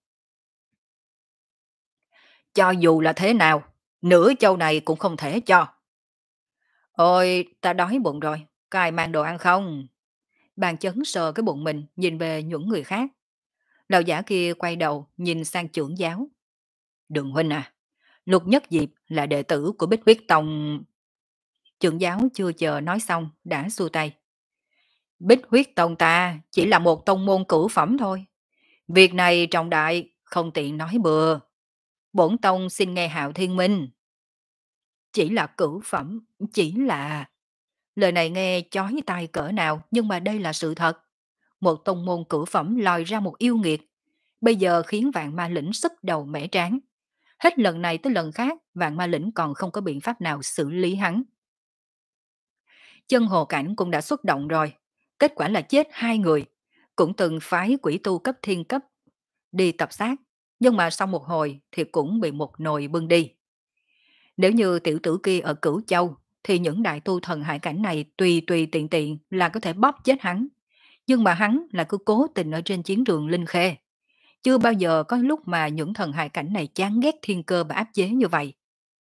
Cho dù là thế nào, nửa châu này cũng không thể cho. Ôi, ta đói bụng rồi, có ai mang đồ ăn không? Bàn chấn sờ cái bụng mình, nhìn về những người khác. Lão giả kia quay đầu, nhìn sang trưởng giáo. Đường huynh à, Lục Nhất Diệp là đệ tử của Bích Huyết Tông. Trưởng giáo chưa chờ nói xong, đã xua tay. Bích Huyết Tông ta chỉ là một tông môn cửu phẩm thôi. Việc này trọng đại, không tiện nói bừa. Bổn tông xin nghe Hạo Thiên Minh. Chỉ là cửu phẩm, chỉ là... Lời này nghe chói tai cỡ nào, nhưng mà đây là sự thật. Một tông môn cửu phẩm lòi ra một yêu nghiệt. Bây giờ khiến vạn ma lĩnh sức đầu mẻ tráng. Hết lần này tới lần khác, vạn ma lĩnh còn không có biện pháp nào xử lý hắn. Chân hồ cảnh cũng đã xuất động rồi. Kết quả là chết hai người. Cũng từng phái quỷ tu cấp thiên cấp đi tập sát. Nhưng mà sau một hồi thì cũng bị một nồi bưng đi. Nếu như tiểu tử kia ở Cửu Châu, thì những đại tu thần hải cảnh này tùy tùy tiện tiện là có thể bóp chết hắn. Nhưng mà hắn là cứ cố tình ở trên chiến trường Linh Khê. Chưa bao giờ có lúc mà những thần hải cảnh này chán ghét thiên cơ và áp chế như vậy.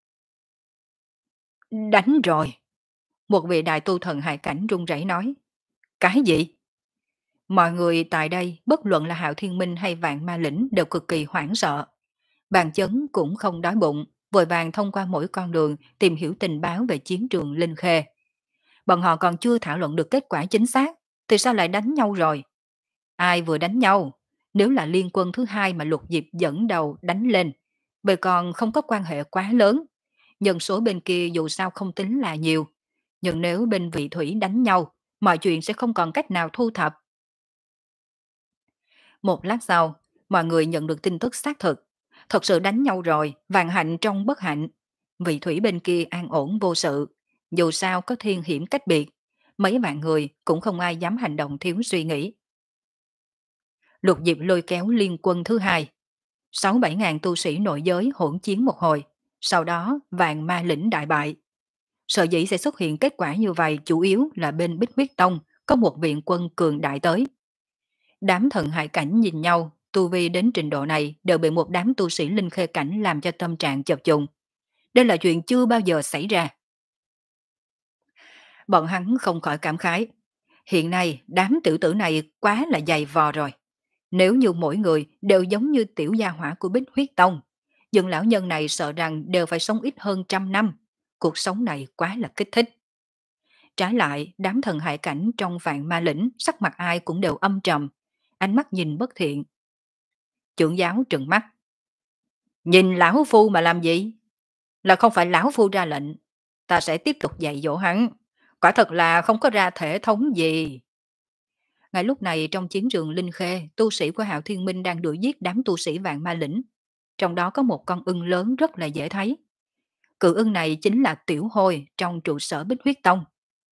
Đánh rồi. Một vị đại tu thần hải cảnh run rẩy nói. Cái gì? Mọi người tại đây, bất luận là Hạo Thiên Minh hay Vạn Ma Lĩnh đều cực kỳ hoảng sợ. Bàn chấn cũng không đói bụng, vội vàng thông qua mỗi con đường tìm hiểu tình báo về chiến trường Linh Khê. Bọn họ còn chưa thảo luận được kết quả chính xác, thì sao lại đánh nhau rồi? Ai vừa đánh nhau? Nếu là liên quân thứ hai mà Lục Diệp dẫn đầu đánh lên, vậy còn không có quan hệ quá lớn. Nhân số bên kia dù sao không tính là nhiều. Nhưng nếu bên vị thủy đánh nhau, mọi chuyện sẽ không còn cách nào thu thập. Một lát sau, mọi người nhận được tin tức xác thực. Thật sự đánh nhau rồi, vạn hạnh trong bất hạnh. Vị thủy bên kia an ổn vô sự. Dù sao có thiên hiểm cách biệt. mấy vạn người cũng không ai dám hành động thiếu suy nghĩ. Lục Diệp lôi kéo liên quân thứ hai, sáu bảy ngàn tu sĩ nội giới hỗn chiến một hồi, sau đó vạn ma lĩnh đại bại. Sở dĩ sẽ xuất hiện kết quả như vậy chủ yếu là bên Bích Huyết Tông có một viện quân cường đại tới. Đám thần hải cảnh nhìn nhau, tu vi đến trình độ này đều bị một đám tu sĩ linh khê cảnh làm cho tâm trạng chập trùng. Đây là chuyện chưa bao giờ xảy ra. Bọn hắn không khỏi cảm khái. Hiện nay đám tiểu tử này quá là dày vò rồi. Nếu như mỗi người đều giống như tiểu gia hỏa của Bích Huyết Tông, những lão nhân này sợ rằng đều phải sống ít hơn trăm năm. Cuộc sống này quá là kích thích. Trái lại, đám thần hải cảnh trong vạn ma lĩnh, sắc mặt ai cũng đều âm trầm, ánh mắt nhìn bất thiện. Trưởng giáo trừng mắt. Nhìn lão phu mà làm gì? Là không phải lão phu ra lệnh, ta sẽ tiếp tục dạy dỗ hắn. Quả thật là không có ra thể thống gì. Ngay lúc này trong chiến trường Linh Khê, tu sĩ của Hạo Thiên Minh đang đuổi giết đám tu sĩ vạn ma lĩnh. Trong đó có một con ưng lớn rất là dễ thấy. Cự ưng này chính là Tiểu Hôi trong trụ sở Bích Huyết Tông.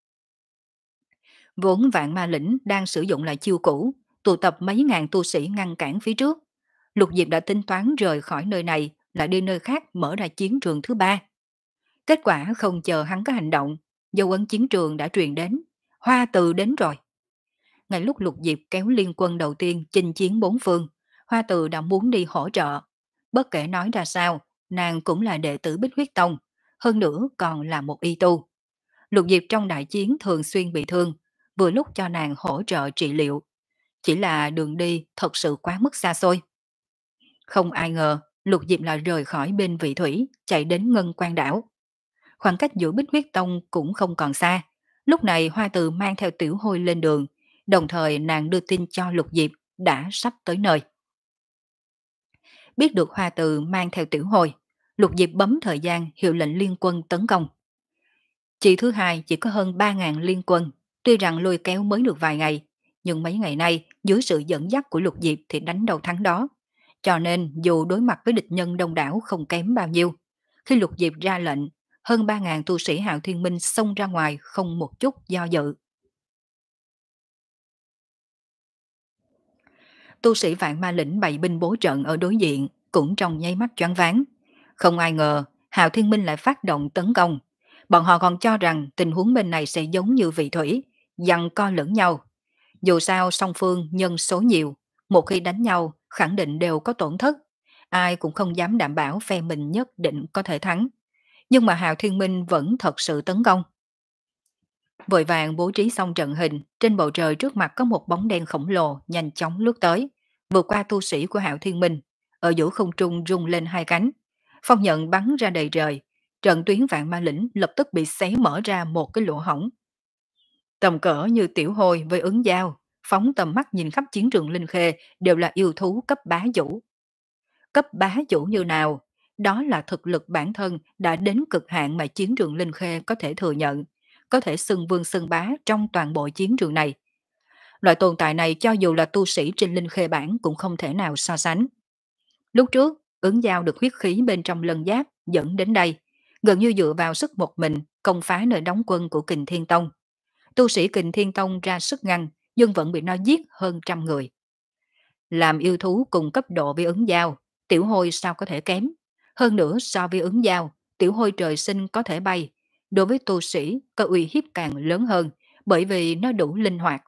Vốn vạn ma lĩnh đang sử dụng lại chiêu cũ, tụ tập mấy ngàn tu sĩ ngăn cản phía trước. Lục Diệp đã tính toán rời khỏi nơi này, lại đi nơi khác mở ra chiến trường thứ ba. Kết quả không chờ hắn có hành động, dấu ấn chiến trường đã truyền đến. Hoa Từ đến rồi. Ngay lúc Lục Diệp kéo liên quân đầu tiên chinh chiến bốn phương, Hoa Từ đã muốn đi hỗ trợ. Bất kể nói ra sao, nàng cũng là đệ tử Bích Huyết Tông, hơn nữa còn là một y tu. Lục Diệp trong đại chiến thường xuyên bị thương, vừa lúc cho nàng hỗ trợ trị liệu. Chỉ là đường đi thật sự quá mức xa xôi. Không ai ngờ, Lục Diệp lại rời khỏi bên vị thủy, chạy đến Ngân Quan đảo. Khoảng cách giữa Bích Huyết Tông cũng không còn xa. Lúc này Hoa Từ mang theo Tiểu Hôi lên đường, đồng thời nàng đưa tin cho Lục Diệp đã sắp tới nơi. Biết được Hoa Từ mang theo Tiểu Hôi, Lục Diệp bấm thời gian hiệu lệnh liên quân tấn công. Chị thứ hai chỉ có hơn ba ngàn liên quân, tuy rằng lôi kéo mới được vài ngày, nhưng mấy ngày nay dưới sự dẫn dắt của Lục Diệp thì đánh đầu thắng đó. Cho nên dù đối mặt với địch nhân đông đảo không kém bao nhiêu, khi Lục Diệp ra lệnh, hơn ba ngàn tu sĩ Hạo Thiên Minh xông ra ngoài không một chút do dự. Tu sĩ Vạn Ma Lĩnh bày binh bố trận ở đối diện cũng trong nháy mắt choáng váng. Không ai ngờ Hạo Thiên Minh lại phát động tấn công. Bọn họ còn cho rằng tình huống bên này sẽ giống như vị thủy, giằng co lẫn nhau. Dù sao song phương nhân số nhiều, một khi đánh nhau khẳng định đều có tổn thất. Ai cũng không dám đảm bảo phe mình nhất định có thể thắng. Nhưng mà Hạo Thiên Minh vẫn thật sự tấn công. Vội vàng bố trí xong trận hình, trên bầu trời trước mặt có một bóng đen khổng lồ nhanh chóng lướt tới, vượt qua tu sĩ của Hạo Thiên Minh, ở giữa không trung rung lên hai cánh. Phong nhận bắn ra đầy trời, trận tuyến vạn ma lĩnh lập tức bị xé mở ra một cái lỗ hổng. Tầm cỡ như Tiểu Hôi với ứng dao, phóng tầm mắt nhìn khắp chiến trường Linh Khê đều là yêu thú cấp bá chủ. Cấp bá chủ như nào? Đó là thực lực bản thân đã đến cực hạn mà chiến trường Linh Khê có thể thừa nhận, có thể xưng vương xưng bá trong toàn bộ chiến trường này. Loại tồn tại này cho dù là tu sĩ trên Linh Khê bản cũng không thể nào so sánh. Lúc trước, ứng giao được huyết khí bên trong lân giáp dẫn đến đây, gần như dựa vào sức một mình công phá nơi đóng quân của Kình Thiên Tông. Tu sĩ Kình Thiên Tông ra sức ngăn, nhưng vẫn bị nó giết hơn trăm người. Làm yêu thú cùng cấp độ với ứng giao, Tiểu Hôi sao có thể kém. Hơn nữa so với ứng giao, Tiểu Hôi trời sinh có thể bay. Đối với tu sĩ có uy hiếp càng lớn hơn, bởi vì nó đủ linh hoạt.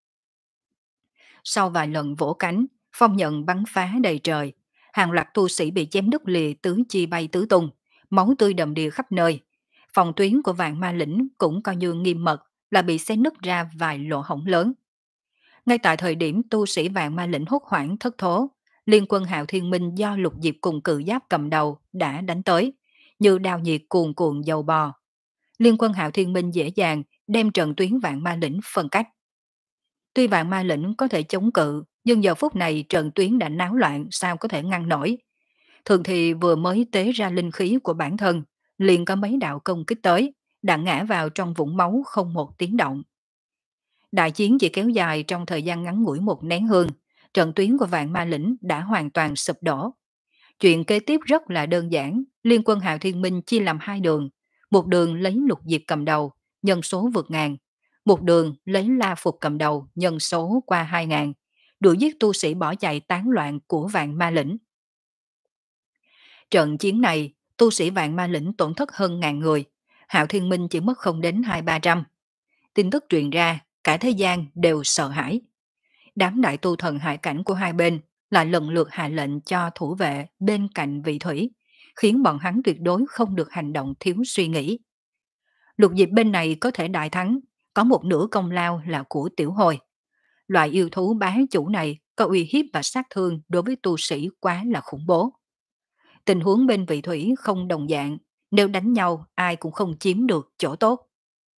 Sau vài lần vỗ cánh, phong nhận bắn phá đầy trời. Hàng loạt tu sĩ bị chém đứt lìa tứ chi bay tứ tung, máu tươi đầm đìa khắp nơi. Phòng tuyến của vạn ma lĩnh cũng coi như nghiêm mật, là bị xé nứt ra vài lỗ hổng lớn. Ngay tại thời điểm tu sĩ vạn ma lĩnh hốt hoảng thất thố, liên quân Hạo Thiên Minh do Lục Diệp cùng Cự Giáp cầm đầu đã đánh tới, như đao nhiệt cuồn cuộn dầu bò. Liên quân Hạo Thiên Minh dễ dàng đem trận tuyến vạn ma lĩnh phân cách. Tuy vạn ma lĩnh có thể chống cự, nhưng giờ phút này trận tuyến đã náo loạn sao có thể ngăn nổi. Thường thì vừa mới tế ra linh khí của bản thân, liền có mấy đạo công kích tới, đã ngã vào trong vũng máu không một tiếng động. Đại chiến chỉ kéo dài trong thời gian ngắn ngủi một nén hương, trận tuyến của vạn ma lĩnh đã hoàn toàn sụp đổ. Chuyện kế tiếp rất là đơn giản, liên quân Hạo Thiên Minh chia làm hai đường, một đường lấy Lục Diệp cầm đầu, nhân số vượt ngàn, Một đường lấy La Phục cầm đầu, nhân số qua hai ngàn, đuổi giết tu sĩ bỏ chạy tán loạn của Vạn Ma Lĩnh. Trận chiến này, tu sĩ Vạn Ma Lĩnh tổn thất hơn ngàn người, Hạo Thiên Minh chỉ mất không đến hai ba trăm. Tin tức truyền ra, cả thế gian đều sợ hãi. Đám đại tu thần hải cảnh của hai bên lại lần lượt hạ lệnh cho thủ vệ bên cạnh vị thủy, khiến bọn hắn tuyệt đối không được hành động thiếu suy nghĩ. Lục diệp bên này có thể đại thắng, có một nửa công lao là của tiểu hồi. Loại yêu thú bá chủ này có uy hiếp và sát thương đối với tu sĩ quá là khủng bố. Tình huống bên vị thủy không đồng dạng, nếu đánh nhau ai cũng không chiếm được chỗ tốt.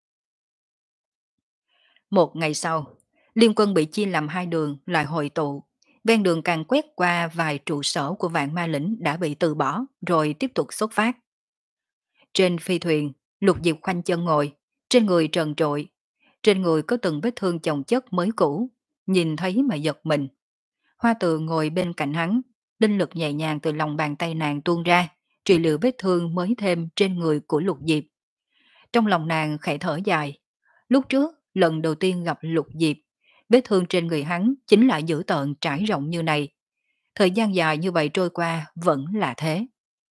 Một ngày sau, liên quân bị chia làm hai đường lại hội tụ. Ven đường càng quét qua vài trụ sở của Vạn Ma Lĩnh đã bị từ bỏ rồi tiếp tục xuất phát. Trên phi thuyền, Lục Diệp khoanh chân ngồi, trên người trần trội. Trên người có từng vết thương chồng chất mới cũ, nhìn thấy mà giật mình. Hoa Từ ngồi bên cạnh hắn, linh lực nhẹ nhàng từ lòng bàn tay nàng tuôn ra, trị liệu vết thương mới thêm trên người của Lục Diệp. Trong lòng nàng khẽ thở dài. Lúc trước, lần đầu tiên gặp Lục Diệp, vết thương trên người hắn chính là dữ tợn trải rộng như này. Thời gian dài như vậy trôi qua vẫn là thế.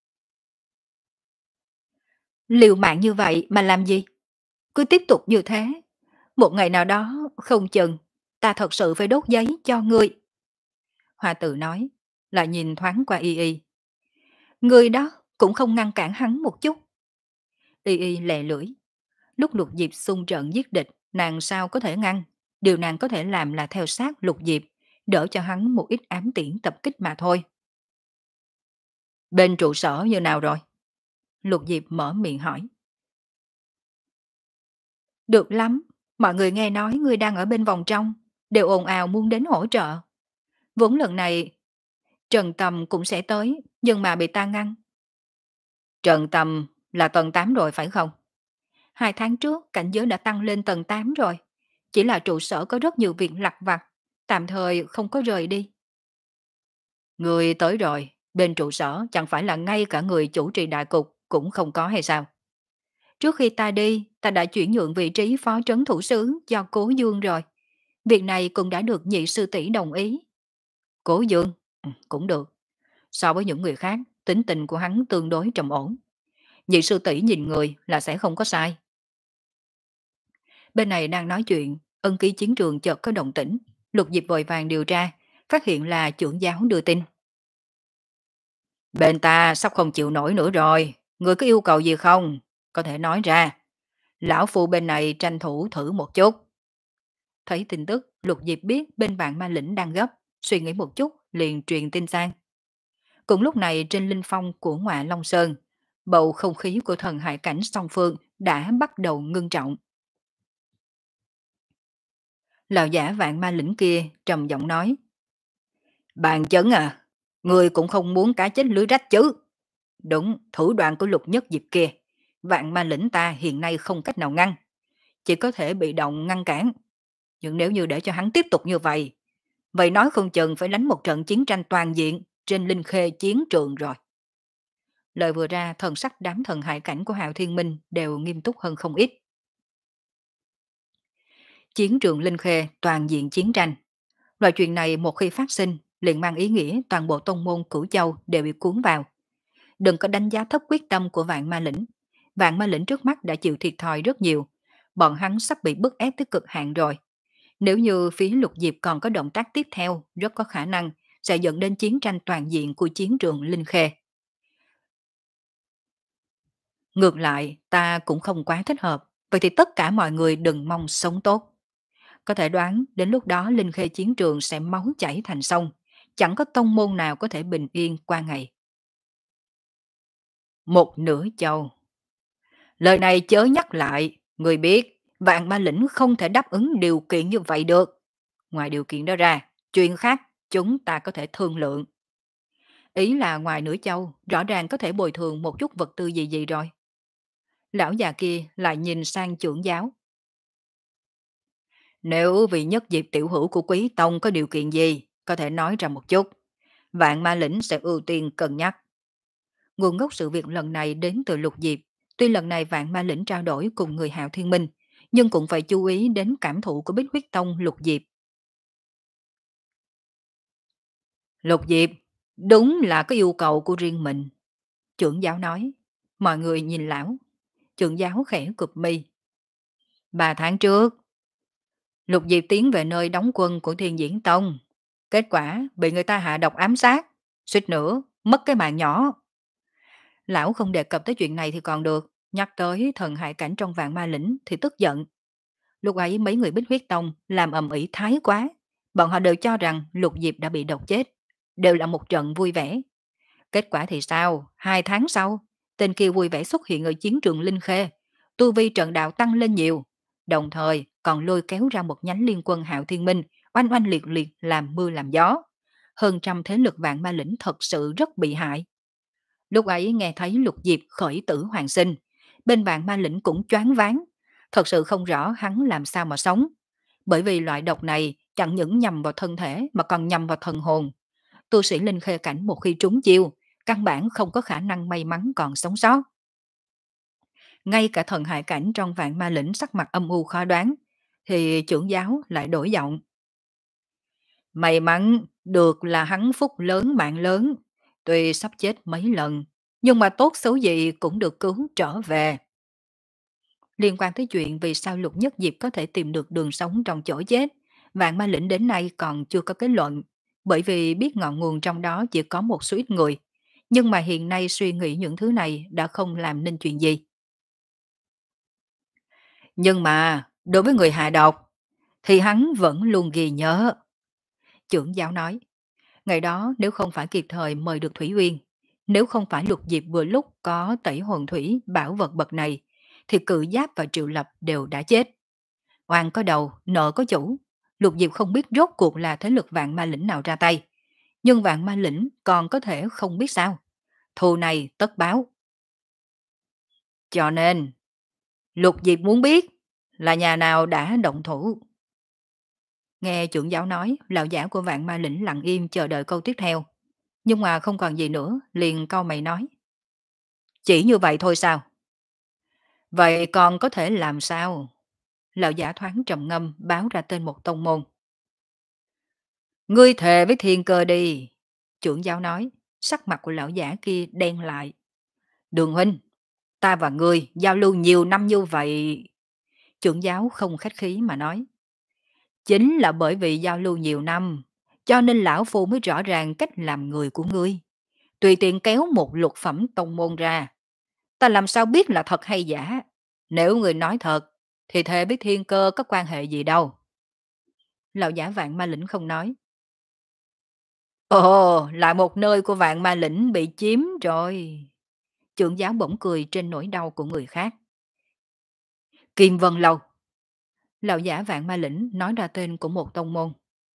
Liều mạng như vậy mà làm gì? Cứ tiếp tục như thế. Một ngày nào đó, không chừng, ta thật sự phải đốt giấy cho ngươi. Hoa Tử nói, lại nhìn thoáng qua Y Y. Ngươi đó cũng không ngăn cản hắn một chút. Y Y lè lưỡi. Lúc Lục Diệp xung trận giết địch, nàng sao có thể ngăn? Điều nàng có thể làm là theo sát Lục Diệp, đỡ cho hắn một ít ám tiễn tập kích mà thôi. Bên trụ sở như nào rồi? Lục Diệp mở miệng hỏi. Được lắm, mọi người nghe nói ngươi đang ở bên vòng trong, đều ồn ào muốn đến hỗ trợ. Vốn lần này, Trần Tầm cũng sẽ tới, nhưng mà bị ta ngăn. Trần Tầm là tầng tám rồi phải không? Hai tháng trước, cảnh giới đã tăng lên tầng tám rồi. Chỉ là trụ sở có rất nhiều việc lặt vặt, tạm thời không có rời đi. Người tới rồi, bên trụ sở chẳng phải là ngay cả người chủ trì đại cục cũng không có hay sao? Trước khi ta đi, ta đã chuyển nhượng vị trí phó trấn thủ sứ cho Cố Dương rồi. Việc này cũng đã được nhị sư tỷ đồng ý. Cố Dương, ừ, cũng được. So với những người khác, tính tình của hắn tương đối trầm ổn. Nhị sư tỷ nhìn người là sẽ không có sai. Bên này đang nói chuyện, ân ký chiến trường chợt có động tĩnh. Lục Diệp vội vàng điều tra, phát hiện là trưởng giáo đưa tin. Bên ta sắp không chịu nổi nữa rồi, người có yêu cầu gì không? Có thể nói ra. Lão phu bên này tranh thủ thử một chút. Thấy tin tức, Lục Diệp biết bên Vạn Ma Lĩnh đang gấp, suy nghĩ một chút, liền truyền tin sang. Cùng lúc này trên linh phong của Ngọa Long Sơn, bầu không khí của thần hải cảnh song phương đã bắt đầu ngưng trọng. Lão giả Vạn Ma Lĩnh kia trầm giọng nói. Bàn chấn à, người cũng không muốn cá chết lưới rách chứ. Đúng, thủ đoạn của Lục Nhất Diệp kia, Vạn Ma Lĩnh ta hiện nay không cách nào ngăn, chỉ có thể bị động ngăn cản. Nhưng nếu như để cho hắn tiếp tục như vậy, vậy nói không chừng phải đánh một trận chiến tranh toàn diện trên Linh Khê chiến trường rồi. Lời vừa ra, thần sắc đám thần hải cảnh của Hạo Thiên Minh đều nghiêm túc hơn không ít. Chiến trường Linh Khê toàn diện chiến tranh. Loại chuyện này một khi phát sinh, liền mang ý nghĩa toàn bộ tông môn Cửu Châu đều bị cuốn vào. Đừng có đánh giá thấp quyết tâm của Vạn Ma Lĩnh. Vạn Ma Lĩnh trước mắt đã chịu thiệt thòi rất nhiều. Bọn hắn sắp bị bức ép tới cực hạn rồi. Nếu như phía Lục Diệp còn có động tác tiếp theo, rất có khả năng sẽ dẫn đến chiến tranh toàn diện của chiến trường Linh Khê. Ngược lại, ta cũng không quá thích hợp. Vậy thì tất cả mọi người đừng mong sống tốt. Có thể đoán đến lúc đó Linh Khê chiến trường sẽ máu chảy thành sông. Chẳng có tông môn nào có thể bình yên qua ngày. Một nửa châu. Lời này chớ nhắc lại. Người biết, Vạn Ma Lĩnh không thể đáp ứng điều kiện như vậy được. Ngoài điều kiện đó ra, chuyện khác chúng ta có thể thương lượng. Ý là ngoài nửa châu, rõ ràng có thể bồi thường một chút vật tư gì gì rồi. Lão già kia lại nhìn sang trưởng giáo. Nếu vị nhất diệp tiểu hữu của Quý Tông có điều kiện gì, có thể nói ra một chút. Vạn Ma Lĩnh sẽ ưu tiên cân nhắc. Nguồn gốc sự việc lần này đến từ Lục Diệp. Tuy lần này Vạn Ma Lĩnh trao đổi cùng người Hạo Thiên Minh, nhưng cũng phải chú ý đến cảm thụ của Bích Huyết Tông Lục Diệp. Lục Diệp, đúng là có yêu cầu của riêng mình. Trưởng giáo nói. Mọi người nhìn lão. Trưởng giáo khẽ cụp mi. Ba tháng trước, Lục Diệp tiến về nơi đóng quân của Thiên Diễn Tông. Kết quả bị người ta hạ độc ám sát. Suýt nữa, mất cái mạng nhỏ. Lão không đề cập tới chuyện này thì còn được. Nhắc tới thần hại cảnh trong vạn ma lĩnh thì tức giận. Lúc ấy mấy người Bích Huyết Tông làm ầm ĩ thái quá. Bọn họ đều cho rằng Lục Diệp đã bị độc chết. Đều là một trận vui vẻ. Kết quả thì sao? Hai tháng sau, tên kia vui vẻ xuất hiện ở chiến trường Linh Khê. Tu vi trận đạo tăng lên nhiều. Đồng thời còn lôi kéo ra một nhánh liên quân Hạo Thiên Minh, oanh oanh liệt liệt làm mưa làm gió. Hơn trăm thế lực vạn ma lĩnh thật sự rất bị hại. Lúc ấy nghe thấy Lục Diệp khởi tử hoàng sinh. Bên vạn ma lĩnh cũng choáng váng. Thật sự không rõ hắn làm sao mà sống. Bởi vì loại độc này chẳng những nhằm vào thân thể mà còn nhằm vào thần hồn. Tu sĩ Linh Khê cảnh một khi trúng chiêu, căn bản không có khả năng may mắn còn sống sót. Ngay cả thần hại cảnh trong vạn ma lĩnh sắc mặt âm u khó đoán, thì trưởng giáo lại đổi giọng. May mắn được là hắn phúc lớn mạng lớn, tuy sắp chết mấy lần, nhưng mà tốt xấu gì cũng được cứu trở về. Liên quan tới chuyện vì sao Lục Nhất Diệp có thể tìm được đường sống trong chỗ chết, vạn ma lĩnh đến nay còn chưa có kết luận, bởi vì biết ngọn nguồn trong đó chỉ có một số ít người. Nhưng mà hiện nay suy nghĩ những thứ này đã không làm nên chuyện gì. Nhưng mà, đối với người hạ độc, thì hắn vẫn luôn ghi nhớ. Trưởng giáo nói, ngày đó nếu không phải kịp thời mời được Thủy Uyên, nếu không phải Lục Diệp vừa lúc có tẩy hồn thủy bảo vật bậc này, thì Cự Giáp và Triệu Lập đều đã chết. Oan có đầu, nợ có chủ. Lục Diệp không biết rốt cuộc là thế lực vạn ma lĩnh nào ra tay. Nhưng vạn ma lĩnh còn có thể không biết sao. Thù này tất báo. Cho nên, Lục Diệp muốn biết là nhà nào đã động thủ. Nghe trưởng giáo nói, lão giả của vạn ma lĩnh lặng im chờ đợi câu tiếp theo. Nhưng mà không còn gì nữa, liền cau mày nói. Chỉ như vậy thôi sao? Vậy còn có thể làm sao? Lão giả thoáng trầm ngâm báo ra tên một tông môn. Ngươi thề với thiên cơ đi. Trưởng giáo nói, sắc mặt của lão giả kia đen lại. Đường huynh, ta và ngươi giao lưu nhiều năm như vậy. Trưởng giáo không khách khí mà nói. Chính là bởi vì giao lưu nhiều năm, cho nên lão phu mới rõ ràng cách làm người của ngươi. Tùy tiện kéo một lục phẩm tông môn ra. Ta làm sao biết là thật hay giả? Nếu người nói thật, thì thề biết thiên cơ có quan hệ gì đâu. Lão giả vạn ma lĩnh không nói. Ồ, lại một nơi của vạn ma lĩnh bị chiếm rồi. Trưởng giáo bỗng cười trên nỗi đau của người khác. Kim Vân Lâu. Lão giả vạn ma lĩnh nói ra tên của một tông môn.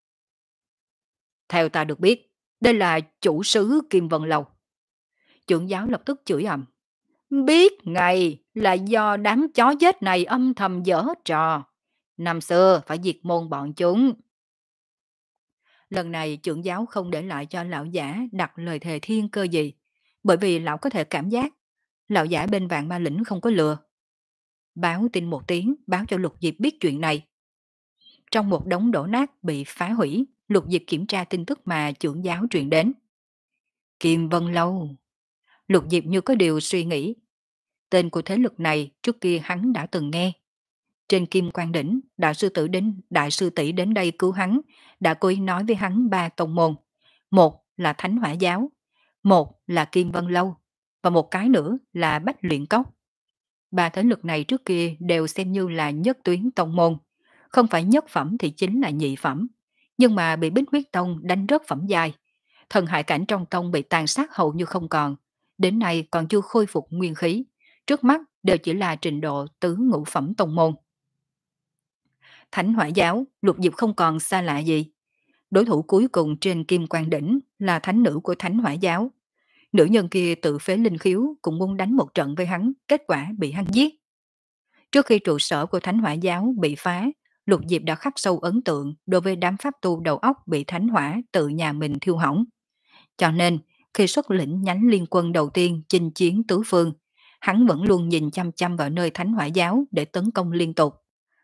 Theo ta được biết, đây là chủ sứ Kim Vân Lâu. Trưởng giáo lập tức chửi ầm. Biết ngày là do đám chó chết này âm thầm dở trò. Năm xưa phải diệt môn bọn chúng. Lần này trưởng giáo không để lại cho lão giả đặt lời thề thiên cơ gì, bởi vì lão có thể cảm giác lão giả bên vạn ma lĩnh không có lừa. Báo tin một tiếng, báo cho Lục Diệp biết chuyện này. Trong một đống đổ nát bị phá hủy, Lục Diệp kiểm tra tin tức mà trưởng giáo truyền đến. Kim Vân Lâu. Lục Diệp như có điều suy nghĩ. Tên của thế lực này trước kia hắn đã từng nghe. Trên Kim Quan Đỉnh, đại sư tử đến đại sư tỷ đến đây cứu hắn, đã cố ý nói với hắn ba tông môn. Một là Thánh Hỏa Giáo, một là Kim Vân Lâu, và một cái nữa là Bách Luyện Cốc. Ba thế lực này trước kia đều xem như là nhất tuyến tông môn, không phải nhất phẩm thì chính là nhị phẩm, nhưng mà bị Bích Huyết Tông đánh rớt phẩm giai. Thần hại cảnh trong tông bị tàn sát hầu như không còn, đến nay còn chưa khôi phục nguyên khí, trước mắt đều chỉ là trình độ tứ ngũ phẩm tông môn. Thánh Hỏa Giáo, Lục Diệp không còn xa lạ gì. Đối thủ cuối cùng trên Kim Quan Đỉnh là thánh nữ của Thánh Hỏa Giáo. Nữ nhân kia tự phế linh khiếu cũng muốn đánh một trận với hắn, kết quả bị hắn giết. Trước khi trụ sở của Thánh Hỏa Giáo bị phá, Lục Diệp đã khắc sâu ấn tượng đối với đám pháp tu đầu óc bị Thánh Hỏa tự nhà mình thiêu hỏng. Cho nên, khi xuất lĩnh nhánh liên quân đầu tiên chinh chiến tứ phương, hắn vẫn luôn nhìn chăm chăm vào nơi Thánh Hỏa Giáo để tấn công liên tục.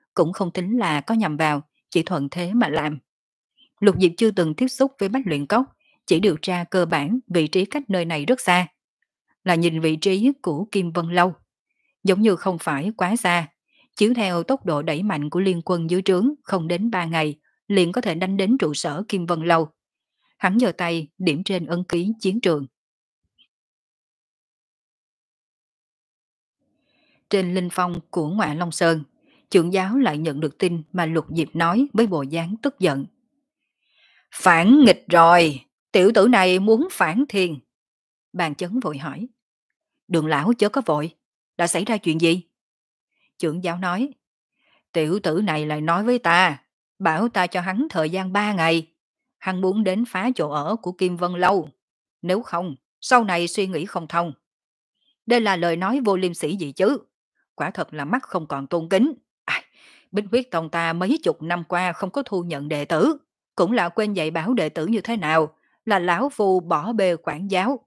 cũng không tính là có nhầm vào, chỉ thuận thế mà làm. Lục Diệp chưa từng tiếp xúc với Bách Luyện Cốc, chỉ điều tra cơ bản vị trí cách nơi này rất xa, là nhìn vị trí của Kim Vân Lâu, giống như không phải quá xa. Chiếu theo tốc độ đẩy mạnh của liên quân dưới trướng, không đến ba ngày, liền có thể đánh đến trụ sở Kim Vân Lâu. Hắn giơ tay điểm trên ấn ký chiến trường. Trên linh phong của Ngoại Long Sơn, trưởng giáo lại nhận được tin mà Lục Diệp nói với bộ dáng tức giận. Phản nghịch rồi, tiểu tử này muốn phản thiên. Bàn chấn vội hỏi. Đường lão chớ có vội, đã xảy ra chuyện gì? Trưởng giáo nói. Tiểu tử này lại nói với ta, bảo ta cho hắn thời gian ba ngày. Hắn muốn đến phá chỗ ở của Kim Vân Lâu. Nếu không, sau này suy nghĩ không thông. Đây là lời nói vô liêm sỉ gì chứ? Quả thật là mắt không còn tôn kính. À, Bích huyết tông ta mấy chục năm qua không có thu nhận đệ tử. Cũng là quên dạy bảo đệ tử như thế nào. Là lão phu bỏ bê quản giáo.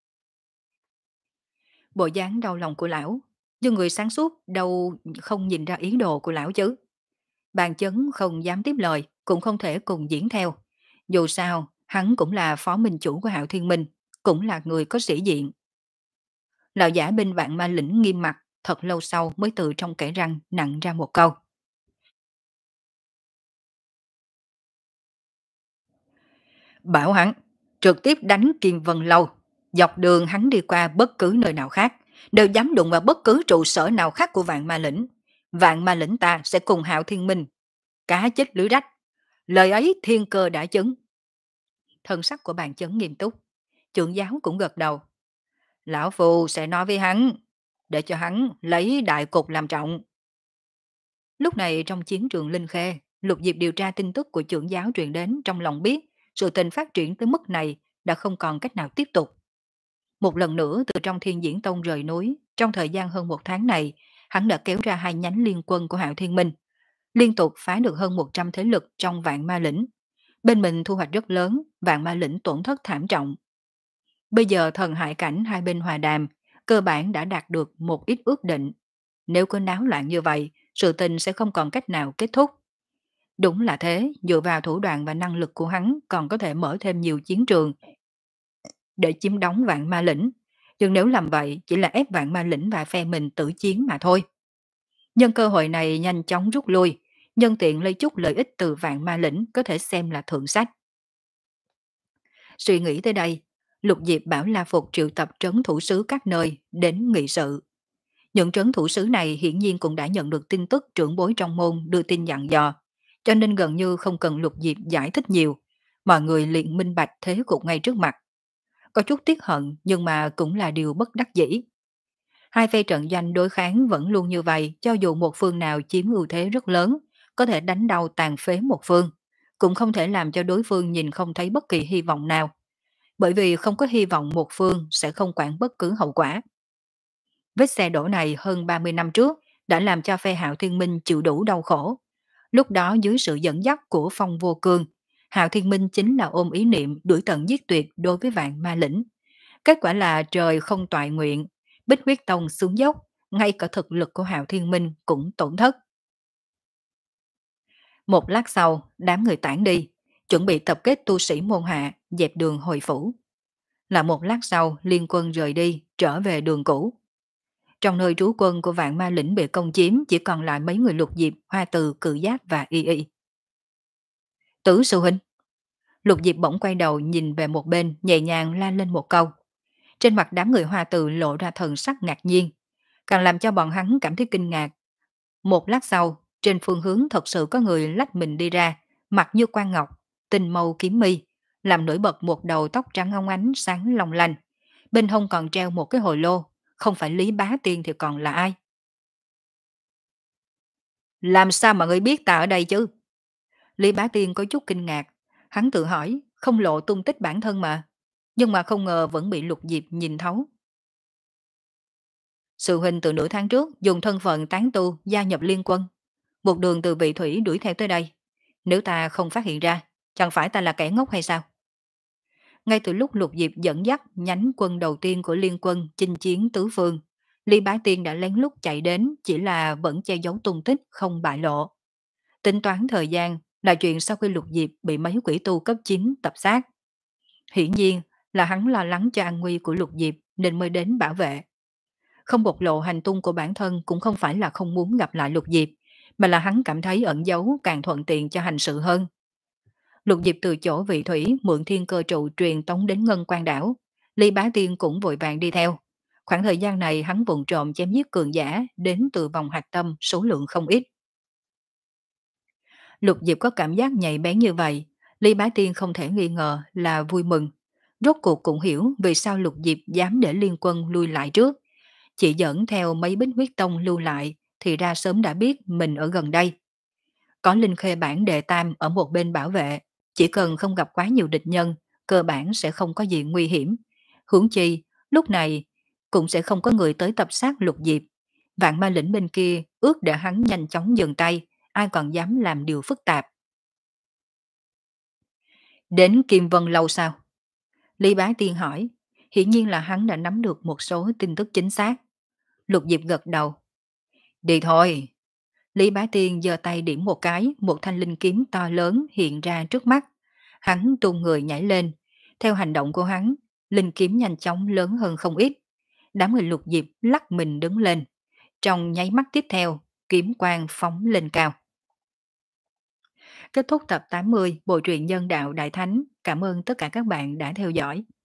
Bộ dáng đau lòng của lão. Nhưng người sáng suốt đâu không nhìn ra ý đồ của lão chứ. Bàn chấn không dám tiếp lời, cũng không thể cùng diễn theo. Dù sao, hắn cũng là phó minh chủ của Hạo Thiên Minh, cũng là người có sĩ diện. Lão giả bên vạn ma lĩnh nghiêm mặt, thật lâu sau mới từ trong kẽ răng nặng ra một câu. Bảo hắn, trực tiếp đánh Kim Vân Lâu. Dọc đường hắn đi qua bất cứ nơi nào khác, đều dám đụng vào bất cứ trụ sở nào khác của vạn ma lĩnh. Vạn ma lĩnh ta sẽ cùng Hạo Thiên Minh. Cá chết lưới rách. Lời ấy thiên cơ đã chứng. Thân sắc của bàn chấn nghiêm túc. Trưởng giáo cũng gật đầu. Lão Phù sẽ nói với hắn, để cho hắn lấy đại cục làm trọng. Lúc này trong chiến trường Linh Khê, Lục Diệp điều tra tin tức của trưởng giáo truyền đến trong lòng biết, sự tình phát triển tới mức này đã không còn cách nào tiếp tục. Một lần nữa từ trong Thiên Diễn Tông rời núi, trong thời gian hơn một tháng này, hắn đã kéo ra hai nhánh liên quân của Hạo Thiên Minh, liên tục phá được hơn một trăm thế lực trong vạn ma lĩnh. Bên mình thu hoạch rất lớn, vạn ma lĩnh tổn thất thảm trọng. Bây giờ thần hại cảnh hai bên hòa đàm, cơ bản đã đạt được một ít ước định. Nếu cứ náo loạn như vậy, sự tình sẽ không còn cách nào kết thúc. Đúng là thế, dựa vào thủ đoạn và năng lực của hắn còn có thể mở thêm nhiều chiến trường để chiếm đóng vạn ma lĩnh. Nhưng nếu làm vậy, chỉ là ép vạn ma lĩnh và phe mình tử chiến mà thôi. Nhân cơ hội này nhanh chóng rút lui, nhân tiện lấy chút lợi ích từ vạn ma lĩnh có thể xem là thượng sách. Suy nghĩ tới đây, Lục Diệp bảo La Phục triệu tập trấn thủ sứ các nơi đến nghị sự. Những trấn thủ sứ này hiển nhiên cũng đã nhận được tin tức trưởng bối trong môn đưa tin dặn dò, cho nên gần như không cần Lục Diệp giải thích nhiều, mọi người liền minh bạch thế cục ngay trước mặt. Có chút tiếc hận nhưng mà cũng là điều bất đắc dĩ. Hai phe trận doanh đối kháng vẫn luôn như vậy, cho dù một phương nào chiếm ưu thế rất lớn, có thể đánh đau tàn phế một phương, cũng không thể làm cho đối phương nhìn không thấy bất kỳ hy vọng nào. Bởi vì không có hy vọng một phương sẽ không quản bất cứ hậu quả. Vết xe đổ này hơn ba mươi năm trước đã làm cho phe Hạo Thiên Minh chịu đủ đau khổ. Lúc đó dưới sự dẫn dắt của Phong Vô Cương, Hạo Thiên Minh chính là ôm ý niệm đuổi tận giết tuyệt đối với vạn ma lĩnh. Kết quả là trời không toại nguyện, Bích huyết tông xuống dốc, ngay cả thực lực của Hạo Thiên Minh cũng tổn thất. Một lát sau, đám người tản đi, chuẩn bị tập kết tu sĩ môn hạ, dẹp đường hồi phủ. Là một lát sau, liên quân rời đi, trở về đường cũ. Trong nơi trú quân của vạn ma lĩnh bị công chiếm chỉ còn lại mấy người Lục Diệp, Hoa Từ, Cự Giáp và Y Y. Tử sư huynh. Lục Diệp bỗng quay đầu nhìn về một bên, nhẹ nhàng la lên một câu. Trên mặt đám người Hoa Từ lộ ra thần sắc ngạc nhiên, càng làm cho bọn hắn cảm thấy kinh ngạc. Một lát sau, trên phương hướng thật sự có người lách mình đi ra, mặt như quan ngọc, tinh mâu kiếm mi, làm nổi bật một đầu tóc trắng óng ánh sáng long lanh. Bên hông còn treo một cái hồ lô, không phải Lý Bá Tiên thì còn là ai? Làm sao mà ngươi biết ta ở đây chứ? Lý Bá Tiên có chút kinh ngạc, hắn tự hỏi, không lộ tung tích bản thân mà. Nhưng mà không ngờ vẫn bị Lục Diệp nhìn thấu. Sư huynh từ nửa tháng trước dùng thân phận tán tu gia nhập liên quân, một đường từ vị thủy đuổi theo tới đây. Nếu ta không phát hiện ra, chẳng phải ta là kẻ ngốc hay sao? Ngay từ lúc Lục Diệp dẫn dắt nhánh quân đầu tiên của liên quân chinh chiến tứ phương, Lý Bá Tiên đã lén lút chạy đến, chỉ là vẫn che giấu tung tích không bại lộ. Tính toán thời gian là chuyện sau khi Lục Diệp bị mấy quỷ tu cấp chín tập sát. Hiển nhiên là hắn lo lắng cho an nguy của Lục Diệp nên mới đến bảo vệ. Không bộc lộ hành tung của bản thân cũng không phải là không muốn gặp lại Lục Diệp, mà là hắn cảm thấy ẩn giấu càng thuận tiện cho hành sự hơn. Lục Diệp từ chỗ vị thủy mượn thiên cơ trụ truyền tống đến Ngân Quan đảo. Ly Bá Tiên cũng vội vàng đi theo. Khoảng thời gian này hắn vụng trộm chém giết cường giả đến từ vòng hạch tâm số lượng không ít. Lục Diệp có cảm giác nhạy bén như vậy, Ly Bá Tiên không thể nghi ngờ là vui mừng. Rốt cuộc cũng hiểu vì sao Lục Diệp dám để liên quân lui lại trước. Chỉ dẫn theo mấy bích huyết tông lưu lại thì ra sớm đã biết mình ở gần đây. Có Linh Khê bản đệ tam ở một bên bảo vệ, chỉ cần không gặp quá nhiều địch nhân, cơ bản sẽ không có gì nguy hiểm. Huống chi, lúc này cũng sẽ không có người tới tập sát Lục Diệp. Vạn ma lĩnh bên kia ước để hắn nhanh chóng dừng tay, ai còn dám làm điều phức tạp. Đến Kim Vân Lâu sao? Lý Bá Tiên hỏi, hiển nhiên là hắn đã nắm được một số tin tức chính xác. Lục Diệp gật đầu. Đi thôi. Lý Bá Tiên giơ tay điểm một cái, một thanh linh kiếm to lớn hiện ra trước mắt. Hắn tung người nhảy lên. Theo hành động của hắn, linh kiếm nhanh chóng lớn hơn không ít. Đám người Lục Diệp lắc mình đứng lên. Trong nháy mắt tiếp theo, kiếm quang phóng lên cao. Kết thúc tập tám mươi Bộ truyện Nhân đạo Đại Thánh. Cảm ơn tất cả các bạn đã theo dõi.